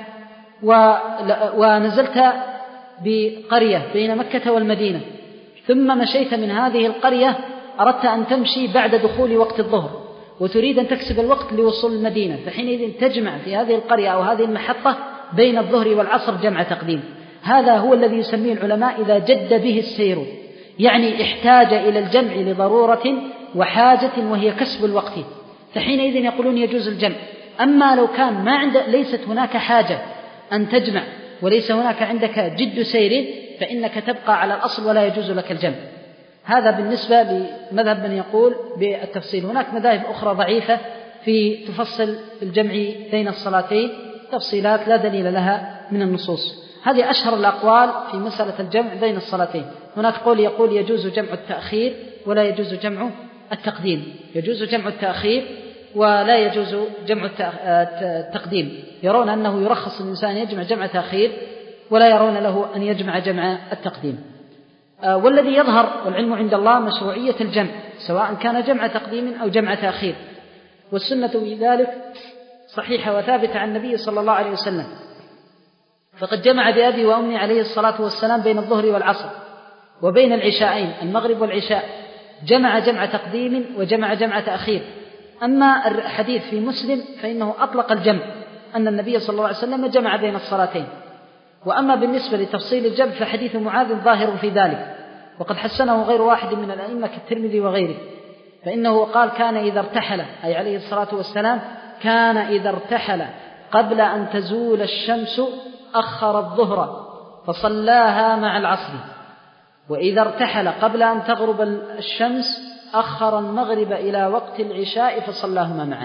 ونزلت بقرية بين مكة والمدينة، ثم مشيت من هذه القرية أردت أن تمشي بعد دخول وقت الظهر وتريد أن تكسب الوقت لوصول المدينة، فحينئذ تجمع في هذه القرية أو هذه المحطة بين الظهر والعصر جمع تقديم. هذا هو الذي يسميه العلماء إذا جد به السير، يعني احتاج إلى الجمع لضرورة وحاجة وهي كسب الوقت، فحينئذ يقولون يجوز الجمع. أما لو كان ما عند ليست هناك حاجة أن تجمع وليس هناك عندك جد سير فإنك تبقى على الأصل ولا يجوز لك الجمع. هذا بالنسبة لمذهب من يقول بالتفصيل. هناك مذاهب أخرى ضعيفة في تفصل الجمع بين الصلاتين تفصيلات لا دليل لها من النصوص. هذه أشهر الأقوال في مسألة الجمع بين الصلاتين. هناك قول يقول يجوز جمع التأخير ولا يجوز جمع التقديم، يجوز جمع التأخير ولا يجوز جمع التقديم، يرون أنه يرخص الإنسان يجمع جمع تأخير ولا يرون له أن يجمع جمع التقديم. والذي يظهر والعلم عند الله مشروعية الجمع سواء كان جمع تقديم أو جمع تأخير، والسنة في ذلك صحيحة وثابتة عن النبي صلى الله عليه وسلم، فقد جمع بأبي وأمي عليه الصلاة والسلام بين الظهر والعصر وبين العشاءين المغرب والعشاء، جمع جمع تقديم وجمع جمع تأخير. أما الحديث في مسلم فإنه أطلق الجمع أن النبي صلى الله عليه وسلم جمع بين الصلاتين. وأما بالنسبة لتفصيل الجمع فحديث معاذ ظاهر في ذلك، وقد حسنه غير واحد من الأئمة كالترمذي وغيره، فإنه قال كان إذا ارتحل أي عليه الصلاة والسلام كان إذا ارتحل قبل أن تزول الشمس أخر الظهر فصلاها مع العصر، وإذا ارتحل قبل أن تغرب الشمس أخر المغرب إلى وقت العشاء فصلاهما معا،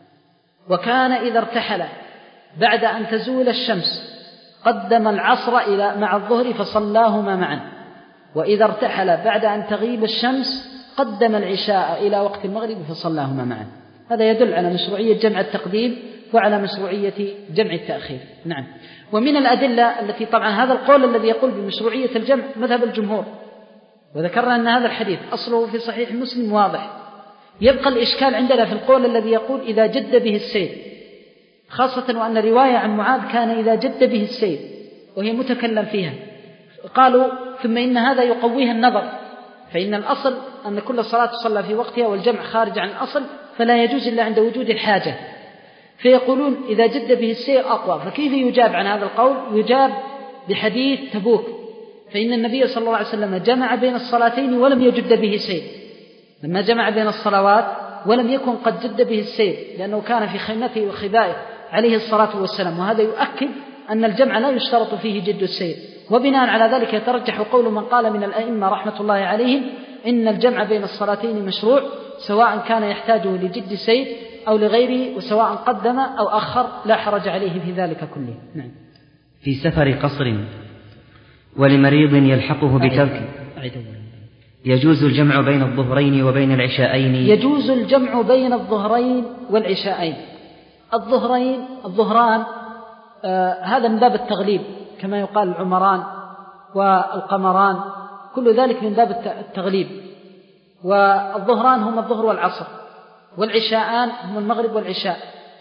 وكان إذا ارتحل بعد أن تزول الشمس قدم العصر إلى مع الظهر فصلاهما معا، وإذا ارتحل بعد أن تغيب الشمس قدم العشاء إلى وقت المغرب فصلاهما معا. هذا يدل على مشروعية جمع التقديم وعلى مشروعية جمع التأخير. نعم. ومن الأدلة التي طبعا هذا القول الذي يقول بمشروعية الجمع مذهب الجمهور، وذكرنا أن هذا الحديث أصله في صحيح مسلم واضح. يبقى الإشكال عندنا في القول الذي يقول إذا جد به السير، خاصة وأن رواية عن معاذ كان إذا جد به السير وهي متكلم فيها. قالوا ثم إن هذا يقويها النظر، فإن الأصل أن كل صلاة تصلى في وقتها والجمع خارج عن الأصل فلا يجوز إلا عند وجود الحاجة، فيقولون إذا جد به السير أقوى. فكيف يجاب عن هذا القول؟ يجاب بحديث تبوك، فإن النبي صلى الله عليه وسلم جمع بين الصلاتين ولم يجد به سير، لما جمع بين الصلوات ولم يكن قد جد به السير لأنه كان في خيمته وخبائه عليه الصلاة والسلام، وهذا يؤكد أن الجمع لا يشترط فيه جد السير. وبناء على ذلك يترجح قول من قال من الأئمة رحمة الله عليهم إن الجمع بين الصلاتين مشروع سواء كان يحتاجه لجد السير أو لغيره، وسواء قدم أو أخر لا حرج عليه في ذلك كله. نعم. في سفر قصر ولمريض يلحقه بترك يجوز الجمع بين الظهرين وبين العشاءين. يجوز الجمع بين الظهرين والعشاءين. الظهرين الظهران آه هذا من باب التغليب كما يقال العمران والقمران، كل ذلك من باب التغليب. والظهران هم الظهر والعصر، والعشاءان هم المغرب والعشاء.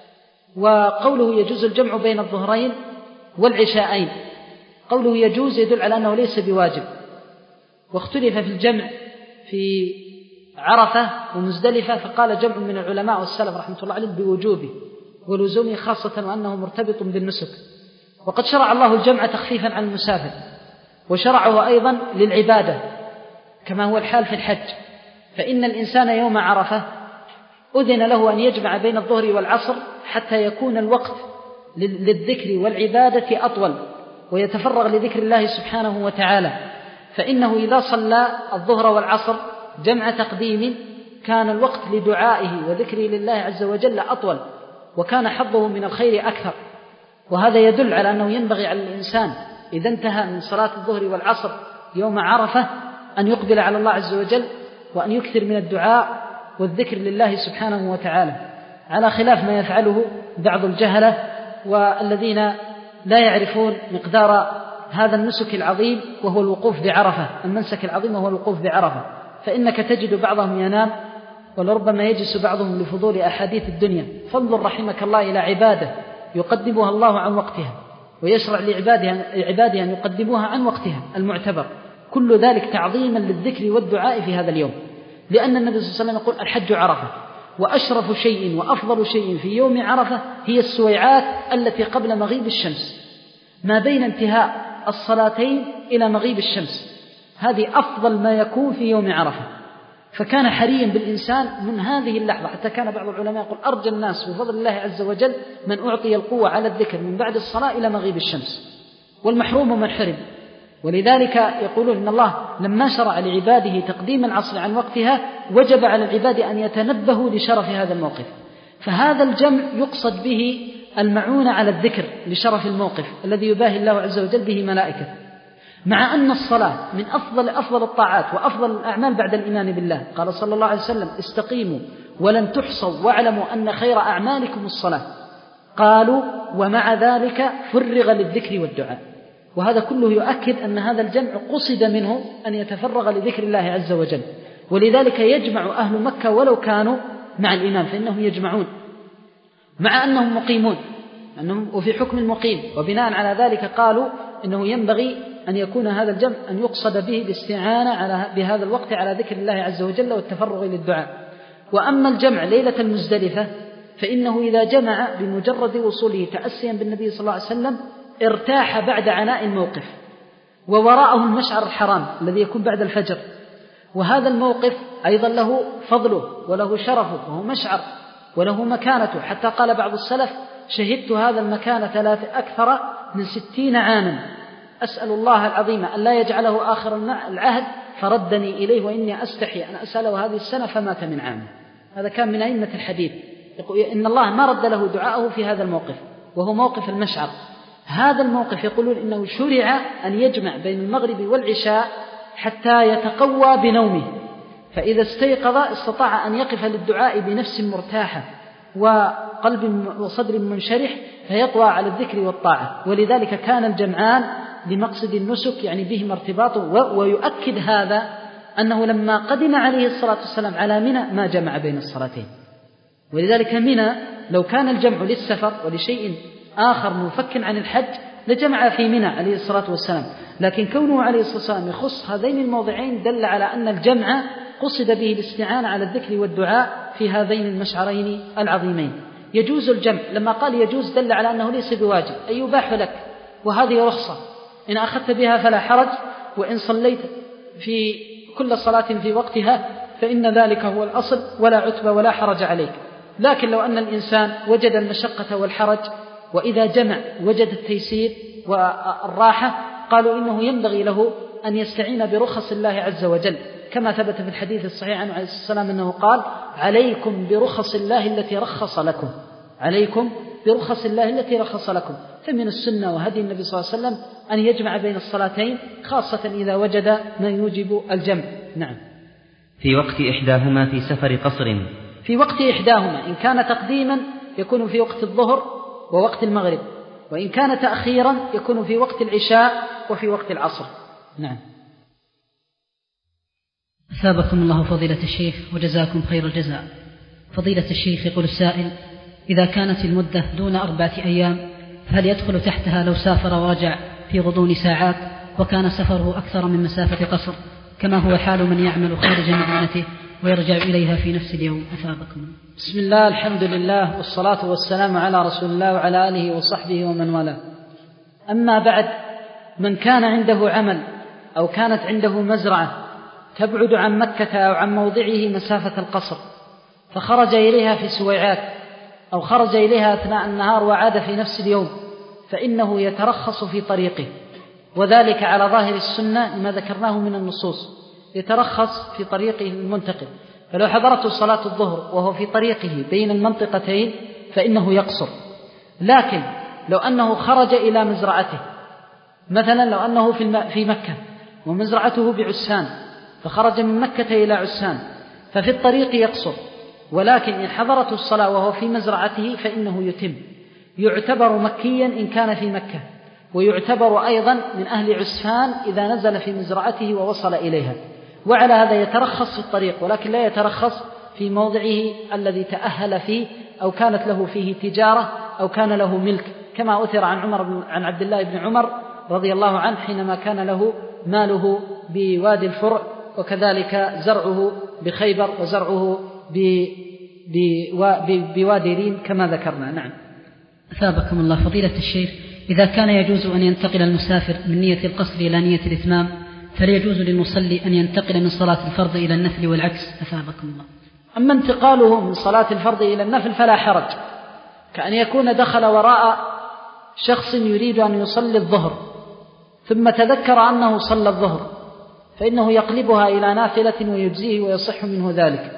وقوله يجوز الجمع بين الظهرين والعشاءين، قوله يجوز يدل على أنه ليس بواجب. واختلف في الجمع في عرفة ومزدلفة، فقال جمع من العلماء والسلف رحمة الله عليهم بوجوبه ولزومه، خاصة وأنه مرتبط بالنسك. وقد شرع الله الجمع تخفيفا عن المسافر، وشرعه أيضا للعبادة كما هو الحال في الحج. فإن الإنسان يوم عرفة أذن له أن يجمع بين الظهر والعصر حتى يكون الوقت للذكر والعبادة أطول ويتفرغ لذكر الله سبحانه وتعالى. فإنه إذا صلى الظهر والعصر جمع تقديم كان الوقت لدعائه وذكره لله عز وجل أطول، وكان حظه من الخير أكثر. وهذا يدل على أنه ينبغي على الإنسان إذا انتهى من صلاة الظهر والعصر يوم عرفة أن يقبل على الله عز وجل وأن يكثر من الدعاء والذكر لله سبحانه وتعالى، على خلاف ما يفعله بعض الجهلة والذين لا يعرفون مقدار هذا النسك العظيم وهو الوقوف بعرفة، المنسك العظيم وهو الوقوف بعرفة. فإنك تجد بعضهم ينام ولربما يجلس بعضهم لفضول أحاديث الدنيا، فانظر رحمك الله إلى عبادة يقدمها الله عن وقتها ويشرع لعباده أن يقدموها عن وقتها المعتبر، كل ذلك تعظيما للذكر والدعاء في هذا اليوم. لأن النبي صلى الله عليه وسلم يقول الحج عرفة، وأشرف شيء وأفضل شيء في يوم عرفة هي السويعات التي قبل مغيب الشمس، ما بين انتهاء الصلاتين إلى مغيب الشمس، هذه أفضل ما يكون في يوم عرفة. فكان حريا بالإنسان من هذه اللحظة، حتى كان بعض العلماء يقول أرجى الناس بفضل الله عز وجل من أعطي القوة على الذكر من بعد الصلاة إلى مغيب الشمس، والمحروم من حرم. ولذلك يقولون إن الله لما شرع لعباده تقديم العصر عن وقتها وجب على العباد أن يتنبهوا لشرف هذا الموقف. فهذا الجمع يقصد به المعونة على الذكر لشرف الموقف الذي يباهي الله عز وجل به ملائكته، مع أن الصلاة من أفضل أفضل الطاعات وأفضل الأعمال بعد الإيمان بالله. قال صلى الله عليه وسلم استقيموا ولن تحصوا واعلموا أن خير أعمالكم الصلاة. قالوا ومع ذلك فرغ للذكر والدعاء. وهذا كله يؤكد أن هذا الجمع قصد منه أن يتفرغ لذكر الله عز وجل. ولذلك يجمع أهل مكة ولو كانوا مع الإمام، فإنهم يجمعون مع أنهم مقيمون، أنهم وفي حكم المقيم. وبناء على ذلك قالوا إنه ينبغي أن يكون هذا الجمع أن يقصد به الاستعانة على بهذا الوقت على ذكر الله عز وجل والتفرغ للدعاء. وأما الجمع ليلة المزدلفة فإنه إذا جمع بمجرد وصوله تأسيا بالنبي صلى الله عليه وسلم ارتاح بعد عناء الموقف، ووراءه المشعر الحرام الذي يكون بعد الفجر، وهذا الموقف أيضا له فضله وله شرفه وهو مشعر وله مكانته، حتى قال بعض السلف شهدت هذا المكان ثلاث أكثر من ستين عاما أسأل الله العظيم أن لا يجعله آخر العهد فردني إليه وإني أستحي أن أسأله هذه السنة فمات من عام. هذا كان من أئمة الحديث، يقول إن الله ما رد له دعاءه في هذا الموقف وهو موقف المشعر. هذا الموقف يقولون إنه شرع أن يجمع بين المغرب والعشاء حتى يتقوى بنومه، فإذا استيقظ استطاع أن يقف للدعاء بنفس مرتاحة وقلب وصدر منشرح فيطوى على الذكر والطاعة. ولذلك كان الجمعان لمقصد النسك يعني بهم ارتباطه. ويؤكد هذا أنه لما قدم عليه الصلاة والسلام على منى ما جمع بين الصلاتين. ولذلك منى لو كان الجمع للسفر ولشيء آخر منفك عن الحج لجمع في منى عليه الصلاة والسلام، لكن كونه عليه الصلاة والسلام يخص هذين الموضعين دل على أن الجمع قصد به الاستعانة على الذكر والدعاء في هذين المشعرين العظيمين. يجوز الجمع، لما قال يجوز دل على أنه ليس بواجب، أي يباح لك، وهذه رخصة إن أخذت بها فلا حرج، وإن صليت في كل صلاة في وقتها فإن ذلك هو الأصل ولا عتب ولا حرج عليك. لكن لو أن الإنسان وجد المشقة والحرج وإذا جمع وجد التيسير والراحة قالوا إنه ينبغي له أن يستعين برخص الله عز وجل، كما ثبت في الحديث الصحيح عنه عليه السلام أنه قال عليكم برخص الله التي رخص لكم، عليكم برخص الله التي رخص لكم. فمن السنة وهدي النبي صلى الله عليه وسلم أن يجمع بين الصلاتين خاصة إذا وجد ما يوجب الجمع. نعم. في وقت إحداهما في سفر قصر، في وقت إحداهما إن كان تقديما يكون في وقت الظهر ووقت المغرب، وإن كان تأخيرا يكون في وقت العشاء وفي وقت العصر. نعم. أثابكم الله فضيلة الشيخ وجزاكم خير الجزاء. فضيلة الشيخ يقول السائل: إذا كانت المدة دون أربعة أيام فهل يدخل تحتها لو سافر ورجع في غضون ساعات وكان سفره أكثر من مسافة قصر، كما هو حال من يعمل خارج مدينته ويرجع إليها في نفس اليوم؟ أثابكم. بسم الله، الحمد لله، والصلاة والسلام على رسول الله وعلى آله وصحبه ومن والاه. أما بعد، من كان عنده عمل أو كانت عنده مزرعة تبعد عن مكة أو عن موضعه مسافة القصر فخرج إليها في سويعات أو خرج إليها أثناء النهار وعاد في نفس اليوم فإنه يترخص في طريقه، وذلك على ظاهر السنة لما ذكرناه من النصوص، يترخص في طريقه المنتقل. فلو حضرته صلاة الظهر وهو في طريقه بين المنطقتين فإنه يقصر. لكن لو أنه خرج إلى مزرعته، مثلا لو أنه في مكة ومزرعته بعسان فخرج من مكة إلى عسفان، ففي الطريق يقصر، ولكن إن حضرته الصلاة وهو في مزرعته فإنه يتم، يعتبر مكيا إن كان في مكة، ويعتبر أيضا من أهل عسفان إذا نزل في مزرعته ووصل إليها. وعلى هذا يترخص في الطريق، ولكن لا يترخص في موضعه الذي تأهل فيه أو كانت له فيه تجارة أو كان له ملك، كما أثر عن عمر بن عن عبد الله بن عمر رضي الله عنه حينما كان له ماله بوادي الفرع، وكذلك زرعه بخيبر وزرعه بوادي ريم كما ذكرنا. نعم. أثابكم الله فضيلة الشيخ، إذا كان يجوز أن ينتقل المسافر من نية القصر إلى نية الإتمام، فليجوز للمصلي أن ينتقل من صلاة الفرض إلى النفل والعكس؟ أثابكم الله. أما انتقاله من صلاة الفرض إلى النفل فلا حرج، كأن يكون دخل وراء شخص يريد أن يصلي الظهر ثم تذكر أنه صلى الظهر، فإنه يقلبها إلى نافلة ويجزيه ويصح منه ذلك.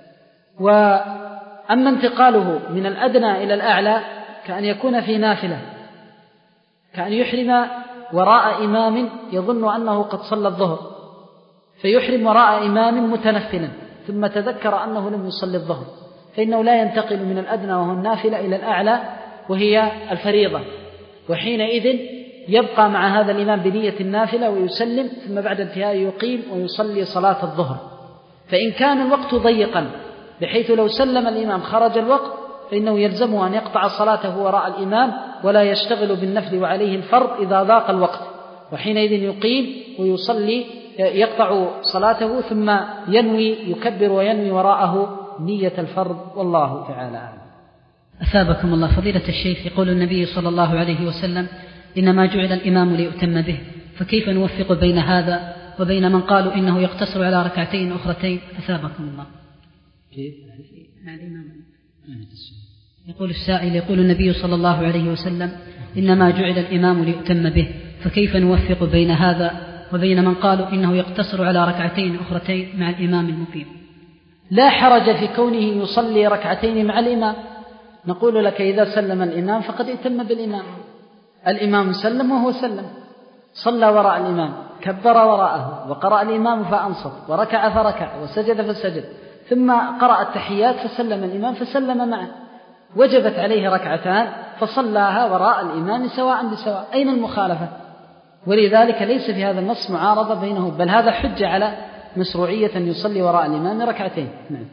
وأما انتقاله من الأدنى إلى الأعلى كأن يكون في نافلة، كأن يحرم وراء إمام يظن أنه قد صلى الظهر، فيحرم وراء إمام متنفلا ثم تذكر أنه لم يصلي الظهر، فإنه لا ينتقل من الأدنى وهو النافلة إلى الأعلى وهي الفريضة، وحينئذ يبقى مع هذا الإمام بنية النافلة ويسلم، ثم بعد انتهاء يقيم ويصلي صلاة الظهر. فإن كان الوقت ضيقا بحيث لو سلم الإمام خرج الوقت، فإنه يلزمه أن يقطع صلاته وراء الإمام ولا يشتغل بالنفل وعليه الفرض إذا ضاق الوقت، وحينئذ يقيم ويصلي يقطع صلاته ثم ينوي يكبر وينوي وراءه نية الفرض، والله تعالى أعلم. أثابكم الله فضيلة الشيخ، يقول النبي صلى الله عليه وسلم: إنما جعل الإمام ليؤتم به، فكيف نوفق بين هذا وبين من قالوا إنه يقتصر على ركعتين أخرتين؟ أثابكم الله. كيف؟ يقول السائل: يقول النبي صلى الله عليه وسلم: إنما جعل الإمام ليؤتم به، فكيف نوفق بين هذا وبين من قالوا إنه يقتصر على ركعتين أخرتين مع الإمام المقيم؟ لا حرج في كونه يصلي ركعتين مع الإمام، نقول لك إذا سلم الإمام فقد اتم بالإمام، الإمام سلم وهو سلم، صلى وراء الإمام، كبر وراءه، وقرأ الإمام فأنصت، وركع فركع، وسجد فسجد، ثم قرأ التحيات فسلم الإمام فسلم معه، وجبت عليه ركعتان فصلاها وراء الإمام سواء بسواء، أين المخالفة؟ ولذلك ليس في هذا النص معارضة بينه، بل هذا حجة على مشروعية أن يصلي وراء الإمام ركعتين. نعم.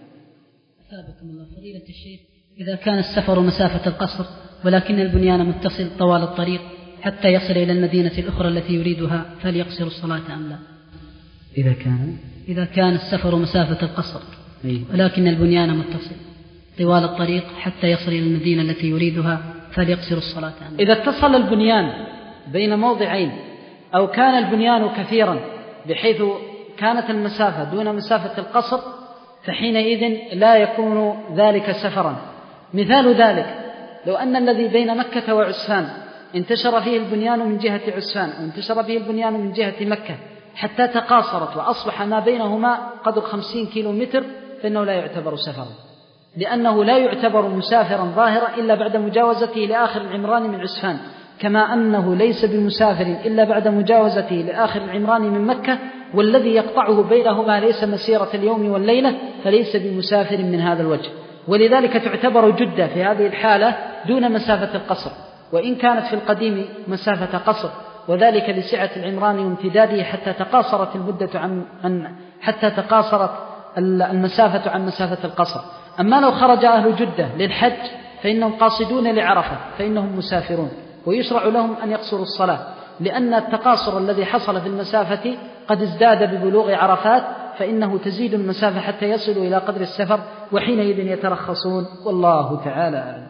أثابكم الله فضيلة الشيخ، إذا كان السفر مسافة القصر ولكن البنيان متصل طوال الطريق حتى يصل إلى المدينة الأخرى التي يريدها، فليقصر الصلاة أم لا؟ إذا كان إذا كان السفر مسافة القصر ولكن البنيان متصل طوال الطريق حتى يصل إلى المدينة التي يريدها، فليقصر الصلاة أم لا؟ إذا اتصل البنيان بين موضعين أو كان البنيان كثيرا بحيث كانت المسافة دون مسافة القصر، فحينئذ لا يكون ذلك سفرا. مثال ذلك لو أن الذي بين مكة وعسفان انتشر فيه البنيان من جهة عسفان وانتشر فيه البنيان من جهة مكة حتى تقاصرت وأصبح ما بينهما قدر خمسين كيلو متر، فإنه لا يعتبر سفرا، لأنه لا يعتبر مسافرا ظاهرا إلا بعد مجاوزته لآخر العمران من عسفان، كما أنه ليس بمسافر إلا بعد مجاوزته لآخر العمران من مكة، والذي يقطعه بينهما ليس مسيرة اليوم والليلة، فليس بمسافر من هذا الوجه. ولذلك تعتبر جدة في هذه الحالة دون مسافة القصر، وإن كانت في القديم مسافة قصر، وذلك لسعة العمران وامتداده حتى تقاصرت المدة عن, عن حتى تقاصرت المسافة عن مسافة القصر. أما لو خرج أهل جدة للحج فإنهم قاصدون لعرفة فإنهم مسافرون، ويشرع لهم أن يقصروا الصلاة، لأن التقاصر الذي حصل في المسافة قد ازداد ببلوغ عرفات، فإنه تزيد المسافة حتى يصلوا إلى قدر السفر، وحينئذ يترخصون، والله تعالى أعلم.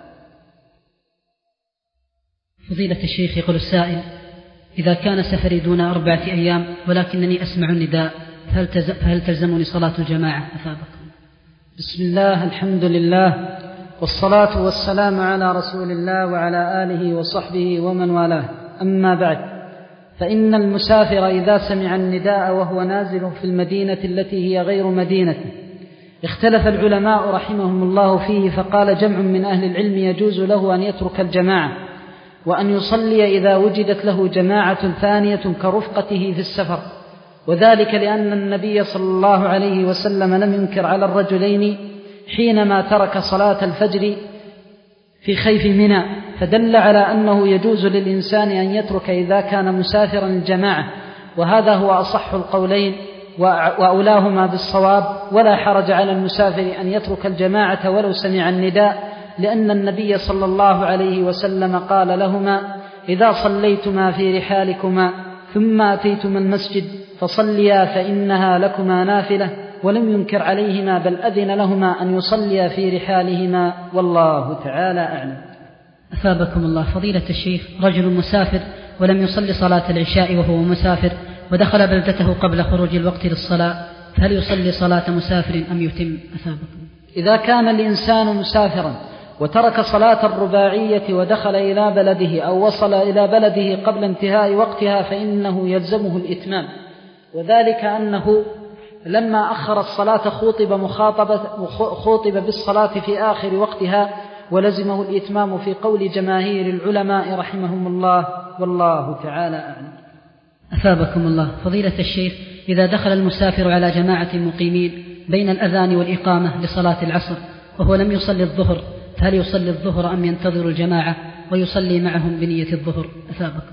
فضيلة الشيخ، يقول السائل: إذا كان سفري دون أربعة أيام ولكنني أسمع النداء فهل تلزمني صلاة الجماعة؟ أثابكم. بسم الله، الحمد لله، والصلاة والسلام على رسول الله وعلى آله وصحبه ومن والاه، أما بعد، فإن المسافر إذا سمع النداء وهو نازل في المدينة التي هي غير مدينته اختلف العلماء رحمهم الله فيه، فقال جمع من أهل العلم يجوز له أن يترك الجماعة وأن يصلي إذا وجدت له جماعة ثانية كرفقته في السفر، وذلك لأن النبي صلى الله عليه وسلم لم ينكر على الرجلين حينما ترك صلاة الفجر في خيف منى، فدل على أنه يجوز للإنسان أن يترك إذا كان مسافرا الجماعة، وهذا هو أصح القولين وأولاهما بالصواب. ولا حرج على المسافر أن يترك الجماعة ولو سمع النداء، لأن النبي صلى الله عليه وسلم قال لهما: إذا صليتما في رحالكما ثم أتيتما المسجد فصليا فإنها لكما نافلة، ولم ينكر عليهما بل أذن لهما أن يصليا في رحالهما، والله تعالى أعلم. أثابكم الله فضيلة الشيخ، رجل مسافر ولم يصلي صلاة العشاء وهو مسافر ودخل بلدته قبل خروج الوقت للصلاة، هل يصلي صلاة مسافر أم يتم؟ أثابكم. إذا كان الإنسان مسافرا وترك صلاة الرباعية ودخل إلى بلده أو وصل إلى بلده قبل انتهاء وقتها فإنه يلزمه الإتمام، وذلك أنه لما أخر الصلاة خوطب, مخاطبة خوطب بالصلاة في آخر وقتها، ولزمه الإتمام في قول جماهير العلماء رحمهم الله، والله تعالى أعلم. أثابكم الله فضيلة الشيخ، إذا دخل المسافر على جماعة مقيمين بين الأذان والإقامة لصلاة العصر وهو لم يصلي الظهر، هل يصلي الظهر أم ينتظر الجماعة ويصلي معهم بنية الظهر؟ أثابكم.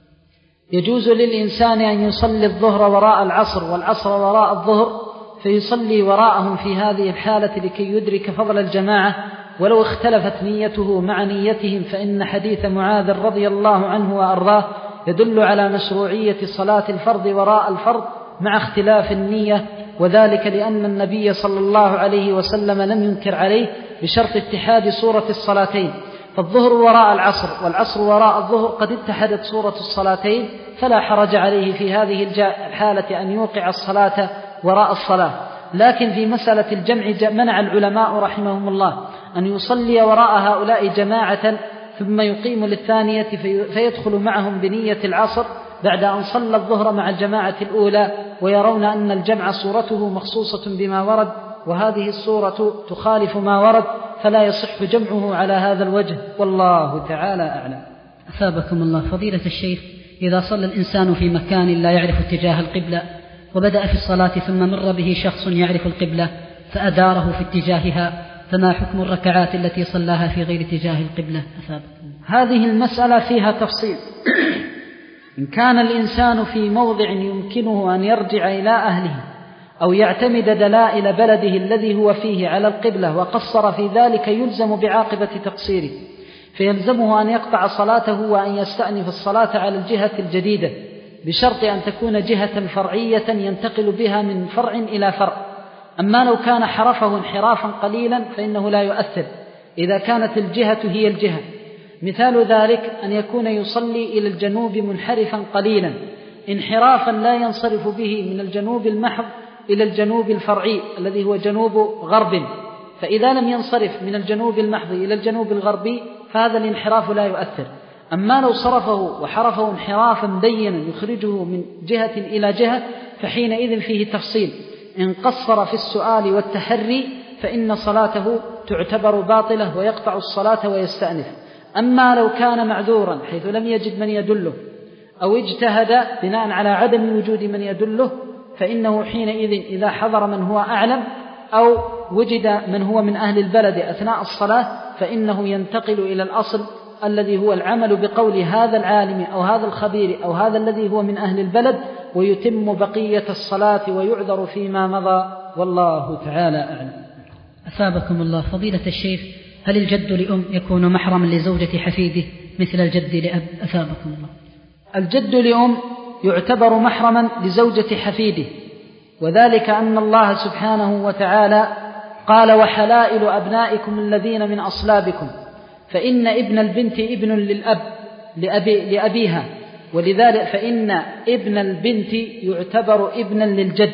يجوز للإنسان أن يصلي الظهر وراء العصر والعصر وراء الظهر، فيصلي وراءهم في هذه الحالة لكي يدرك فضل الجماعة، ولو اختلفت نيته مع نيتهم، فإن حديث معاذ رضي الله عنه وأرضاه يدل على مشروعية صلاة الفرض وراء الفرض مع اختلاف النية، وذلك لأن النبي صلى الله عليه وسلم لم ينكر عليه بشرط اتحاد صورة الصلاتين، فالظهر وراء العصر والعصر وراء الظهر قد اتحدت صورة الصلاتين، فلا حرج عليه في هذه الحالة أن يوقع الصلاة وراء الصلاة. لكن في مسألة الجمع منع العلماء رحمهم الله أن يصلي وراء هؤلاء جماعة ثم يقيم للثانية فيدخل معهم بنية العصر بعد أن صلى الظهر مع الجماعة الأولى، ويرون أن الجمع صورته مخصوصة بما ورد، وهذه الصورة تخالف ما ورد، فلا يصح جمعه على هذا الوجه، والله تعالى أعلم. أثابكم الله فضيلة الشيخ، إذا صلى الإنسان في مكان لا يعرف اتجاه القبلة وبدأ في الصلاة ثم مر به شخص يعرف القبلة فأداره في اتجاهها، فما حكم الركعات التي صلاها في غير اتجاه القبلة؟ أثابكم. هذه المسألة فيها تفصيل. إن كان الإنسان في موضع يمكنه أن يرجع إلى أهله أو يعتمد دلائل بلده الذي هو فيه على القبلة وقصر في ذلك، يلزم بعاقبة تقصيره، فيلزمه أن يقطع صلاته وأن يستأنف الصلاة على الجهة الجديدة، بشرط أن تكون جهة فرعية ينتقل بها من فرع إلى فرع. أما لو كان حرفه انحرافا قليلا فإنه لا يؤثر إذا كانت الجهة هي الجهة. مثال ذلك أن يكون يصلي إلى الجنوب منحرفا قليلا انحرافا لا ينصرف به من الجنوب المحض إلى الجنوب الفرعي الذي هو جنوب غرب، فإذا لم ينصرف من الجنوب المحض إلى الجنوب الغربي فهذا الانحراف لا يؤثر. أما لو صرفه وحرفه انحرافا بينا يخرجه من جهة إلى جهة فحينئذ فيه تفصيل، إن قصر في السؤال والتحري فإن صلاته تعتبر باطلة ويقطع الصلاة ويستأنف. أما لو كان معذورا حيث لم يجد من يدله أو اجتهد بناء على عدم وجود من يدله، فإنه حينئذ إذا حضر من هو أعلم أو وجد من هو من أهل البلد أثناء الصلاة فإنه ينتقل إلى الأصل الذي هو العمل بقول هذا العالم أو هذا الخبير أو هذا الذي هو من أهل البلد، ويتم بقية الصلاة ويعذر فيما مضى، والله تعالى أعلم. أثابكم الله فضيلة الشيخ، هل الجد لأم يكون محرما لزوجة حفيده مثل الجد لأب؟ أثابكم الله. الجد لأم يعتبر محرما لزوجة حفيده، وذلك أن الله سبحانه وتعالى قال: وحلائل أبنائكم الذين من أصلابكم، فإن ابن البنت ابن للأب لأبي لأبيها، ولذلك فإن ابن البنت يعتبر ابنا للجد،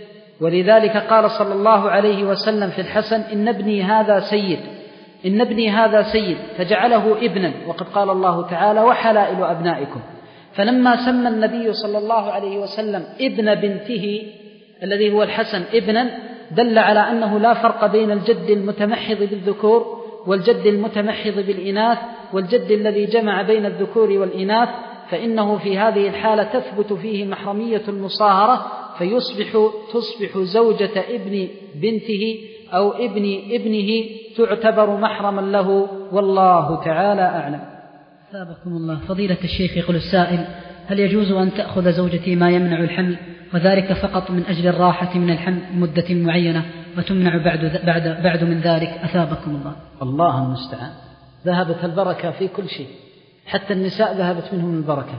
ولذلك قال صلى الله عليه وسلم في الحسن: إن ابني هذا سيد إن ابني هذا سيد فجعله ابنا، وقد قال الله تعالى: وحلائل أبنائكم. فلما سمى النبي صلى الله عليه وسلم ابن بنته الذي هو الحسن ابنا، دل على أنه لا فرق بين الجد المتمحض بالذكور والجد المتمحض بالإناث والجد الذي جمع بين الذكور والإناث، فإنه في هذه الحالة تثبت فيه محرمية المصاهرة فيصبح تصبح زوجة ابن بنته أو ابن ابنه تعتبر محرما له، والله تعالى أعلم. أثابكم الله. فضيلة الشيخ، يقول السائل: هل يجوز أن تأخذ زوجتي ما يمنع الحمل وذلك فقط من أجل الراحة من الحمل مدة معينة وتمنع بعد, بعد, بعد من ذلك؟ أثابكم الله. الله المستعان. ذهبت البركة في كل شيء، حتى النساء ذهبت منهم البركة.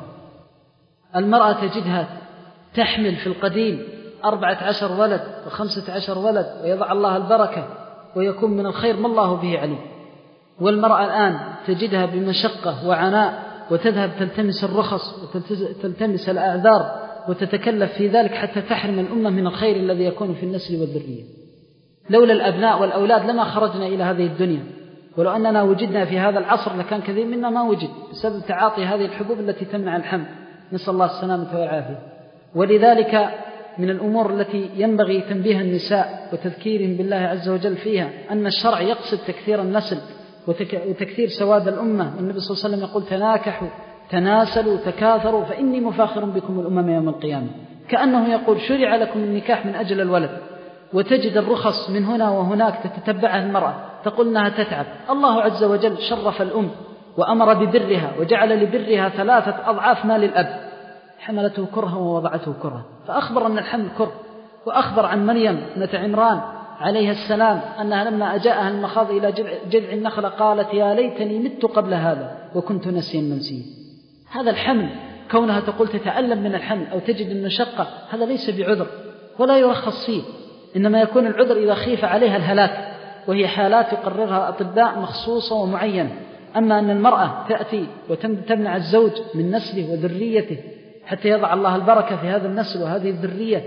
المرأة تجدها تحمل في القديم أربعة عشر ولد وخمسة عشر ولد ويضع الله البركة ويكون من الخير ما الله به عليم. والمرأة الآن تجدها بمشقة وعناء وتذهب تلتمس الرخص وتلتمس الأعذار وتتكلف في ذلك حتى تحرم الأمة من الخير الذي يكون في النسل والذرية. لولا الأبناء والأولاد لما خرجنا إلى هذه الدنيا، ولو أننا وجدنا في هذا العصر لكان كثير منا ما وجد بسبب تعاطي هذه الحبوب التي تمنع الحمل، نسأل الله السلامة والعافية. ولذلك من الأمور التي ينبغي تنبيه النساء وتذكيرهم بالله عز وجل فيها أن الشرع يقصد تكثير النسل وتكثير سواد الأمة. والنبي صلى الله عليه وسلم يقول: تناكحوا تناسلوا تكاثروا فإني مفاخر بكم الأمم يوم القيامة. كأنه يقول: شرع لكم النكاح من أجل الولد. وتجد الرخص من هنا وهناك تتتبعها المرأة، تقول أنها تتعب. الله عز وجل شرف الأم وأمر ببرها وجعل لبرها ثلاثة أضعاف ما للأب، حملته كرها ووضعته كرها، فأخبر أن الحمل كره. وأخبر عن مريم ابنة عمران عليها السلام أنها لما أجاءها المخاض إلى جذع النخلة قالت: يا ليتني مت قبل هذا وكنت نسيا منسيا. هذا الحمل كونها تقول تتألم من الحمل أو تجد المشقة، هذا ليس بعذر ولا يرخص فيه، إنما يكون العذر إذا خيف عليها الهلاك، وهي حالات يقررها أطباء مخصوصة ومعينة. أما أن المرأة تأتي وتمنع الزوج من نسله وذريته حتى يضع الله البركة في هذا النسل وهذه الذرية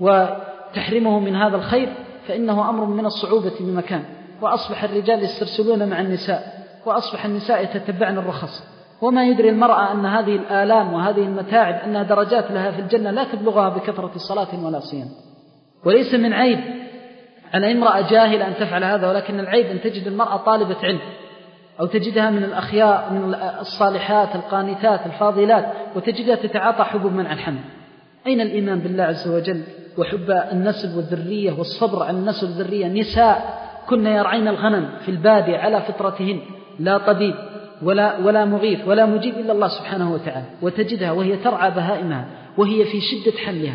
وتحرمه من هذا الخير، فإنه أمر من الصعوبة بمكان. وأصبح الرجال يسترسلون مع النساء، وأصبح النساء يتتبعن الرخص، وما يدري المرأة أن هذه الآلام وهذه المتاعب أنها درجات لها في الجنة لا تبلغها بكثرة صلاة ولا صيام. وليس من عيب على امرأة جاهلة أن تفعل هذا، ولكن العيب أن تجد المرأة طالبة علم أو تجدها من الأخيار من الصالحات القانتات الفاضلات وتجدها تتعاطى حبوب منع الحمل. أين الإيمان بالله عز وجل وحب النسل والذرية والصبر عن النسل والذرية؟ نساء كن يرعين الغنم في البادية على فطرتهن، لا طبيب ولا, ولا مغيث ولا مجيب إلا الله سبحانه وتعالى، وتجدها وهي ترعى بهائمها وهي في شدة حملها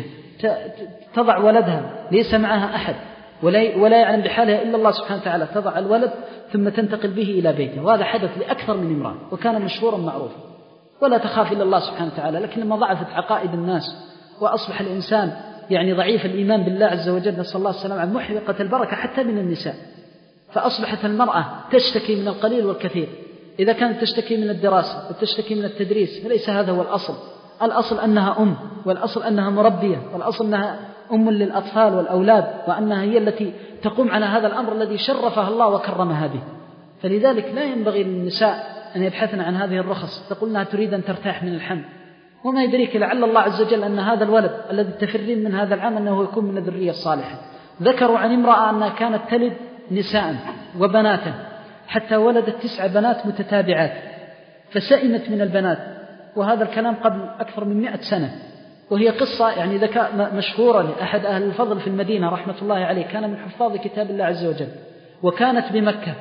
تضع ولدها ليس معها أحد ولا, ولا يعلم بحالها إلا الله سبحانه وتعالى، تضع الولد ثم تنتقل به إلى بيته. وهذا حدث لأكثر من امرأة وكان مشهورا معروفا، ولا تخاف إلا الله سبحانه وتعالى. لكن لما ضعفت عقائد الناس وأصبح الإنسان يعني ضعيف الإيمان بالله عز وجل، نسأل الله السلامة، عن محرقة البركة حتى من النساء. فأصبحت المرأة تشتكي من القليل والكثير. إذا كانت تشتكي من الدراسة وتشتكي من التدريس فليس هذا هو الأصل. الأصل أنها أم، والأصل أنها مربية، والأصل أنها أم للأطفال والأولاد، وأنها هي التي تقوم على هذا الأمر الذي شرفها الله وكرمها به. فلذلك لا ينبغي للنساء أن يبحثن عن هذه الرخص، تقول أنها تريد أن ترتاح من الحمل، وما يدريك لعل الله عز وجل أن هذا الولد الذي تفرين من هذا العام أنه يكون من الذرية الصالحة. ذكروا عن امرأة أنها كانت تلد نساء وبناتا حتى ولدت تسع بنات متتابعات، فسئمت من البنات، وهذا الكلام قبل أكثر من مئة سنة. وهي قصة يعني ذكاء مشهورة لأحد أهل الفضل في المدينة رحمة الله عليه، كان من حفاظ كتاب الله عز وجل، وكانت بمكة،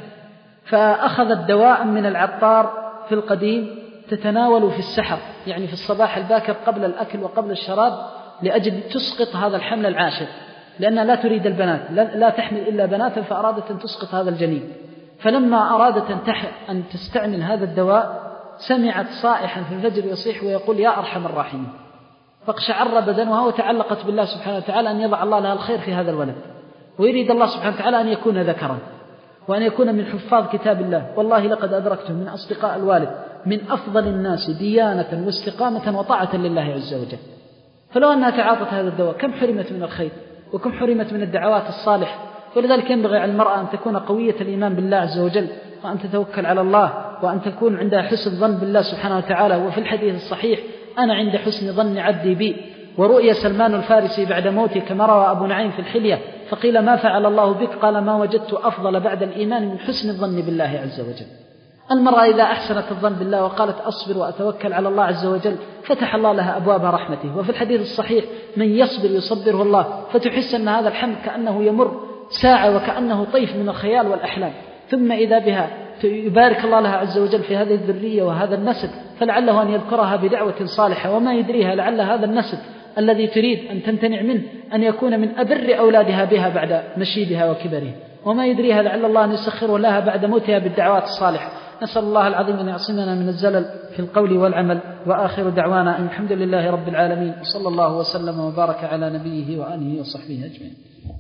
فأخذت دواء من العطار في القديم تتناول في السحر، يعني في الصباح الباكر قبل الأكل وقبل الشراب، لأجل تسقط هذا الحمل العاشر، لأنها لا تريد البنات، لا تحمل إلا بناتا، فأرادت أن تسقط هذا الجنين. فلما أرادت أن تستعمل هذا الدواء سمعت صائحا في الفجر يصيح ويقول: يا أرحم الراحمين، فاقشعر بدنها وتعلقت بالله سبحانه وتعالى أن يضع الله لها الخير في هذا الولد، ويريد الله سبحانه وتعالى أن يكون ذكرا وأن يكون من حفاظ كتاب الله. والله لقد أدركته من أصدقاء الوالد من أفضل الناس ديانة واستقامة وطاعة لله عز وجل. فلو أنها تعاطت هذا الدواء كم حرمت من الخير وكم حرمت من الدعوات الصالحة. ولذلك ينبغي على المرأة أن تكون قوية الإيمان بالله عز وجل، وأن تتوكل على الله، وأن تكون عندها حسن ظن بالله سبحانه وتعالى. وفي الحديث الصحيح: أنا عند حسن ظن عبدي بي. ورؤيا سلمان الفارسي بعد موته كما روى أبو نعيم في الحلية، فقيل: ما فعل الله بك؟ قال: ما وجدت أفضل بعد الإيمان من حسن الظن بالله عز وجل. المرأة إذا أحسنت الظن بالله وقالت أصبر وأتوكل على الله عز وجل فتح الله لها أبواب رحمته. وفي الحديث الصحيح من يصبر يصبره الله، فتحس أن هذا الحمل كأنه يمر ساعة وكأنه طيف من الخيال والأحلام، ثم إذا بها يبارك الله لها عز وجل في هذه الذرية وهذا النسل، فلعله أن يذكرها بدعوة صالحة، وما يدريها لعل هذا النسل الذي تريد أن تمتنع منه أن يكون من أبر أولادها بها بعد نشيبها وكبرها، وما يدريها لعل الله أن يسخره لها بعد موتها بالدعوات الصالحة. نسأل الله العظيم أن يعصمنا من الزلل في القول والعمل، وآخر دعوانا أن الحمد لله رب العالمين، وصلى الله وسلم وبارك على نبيه وآله وصحبه أجمعين.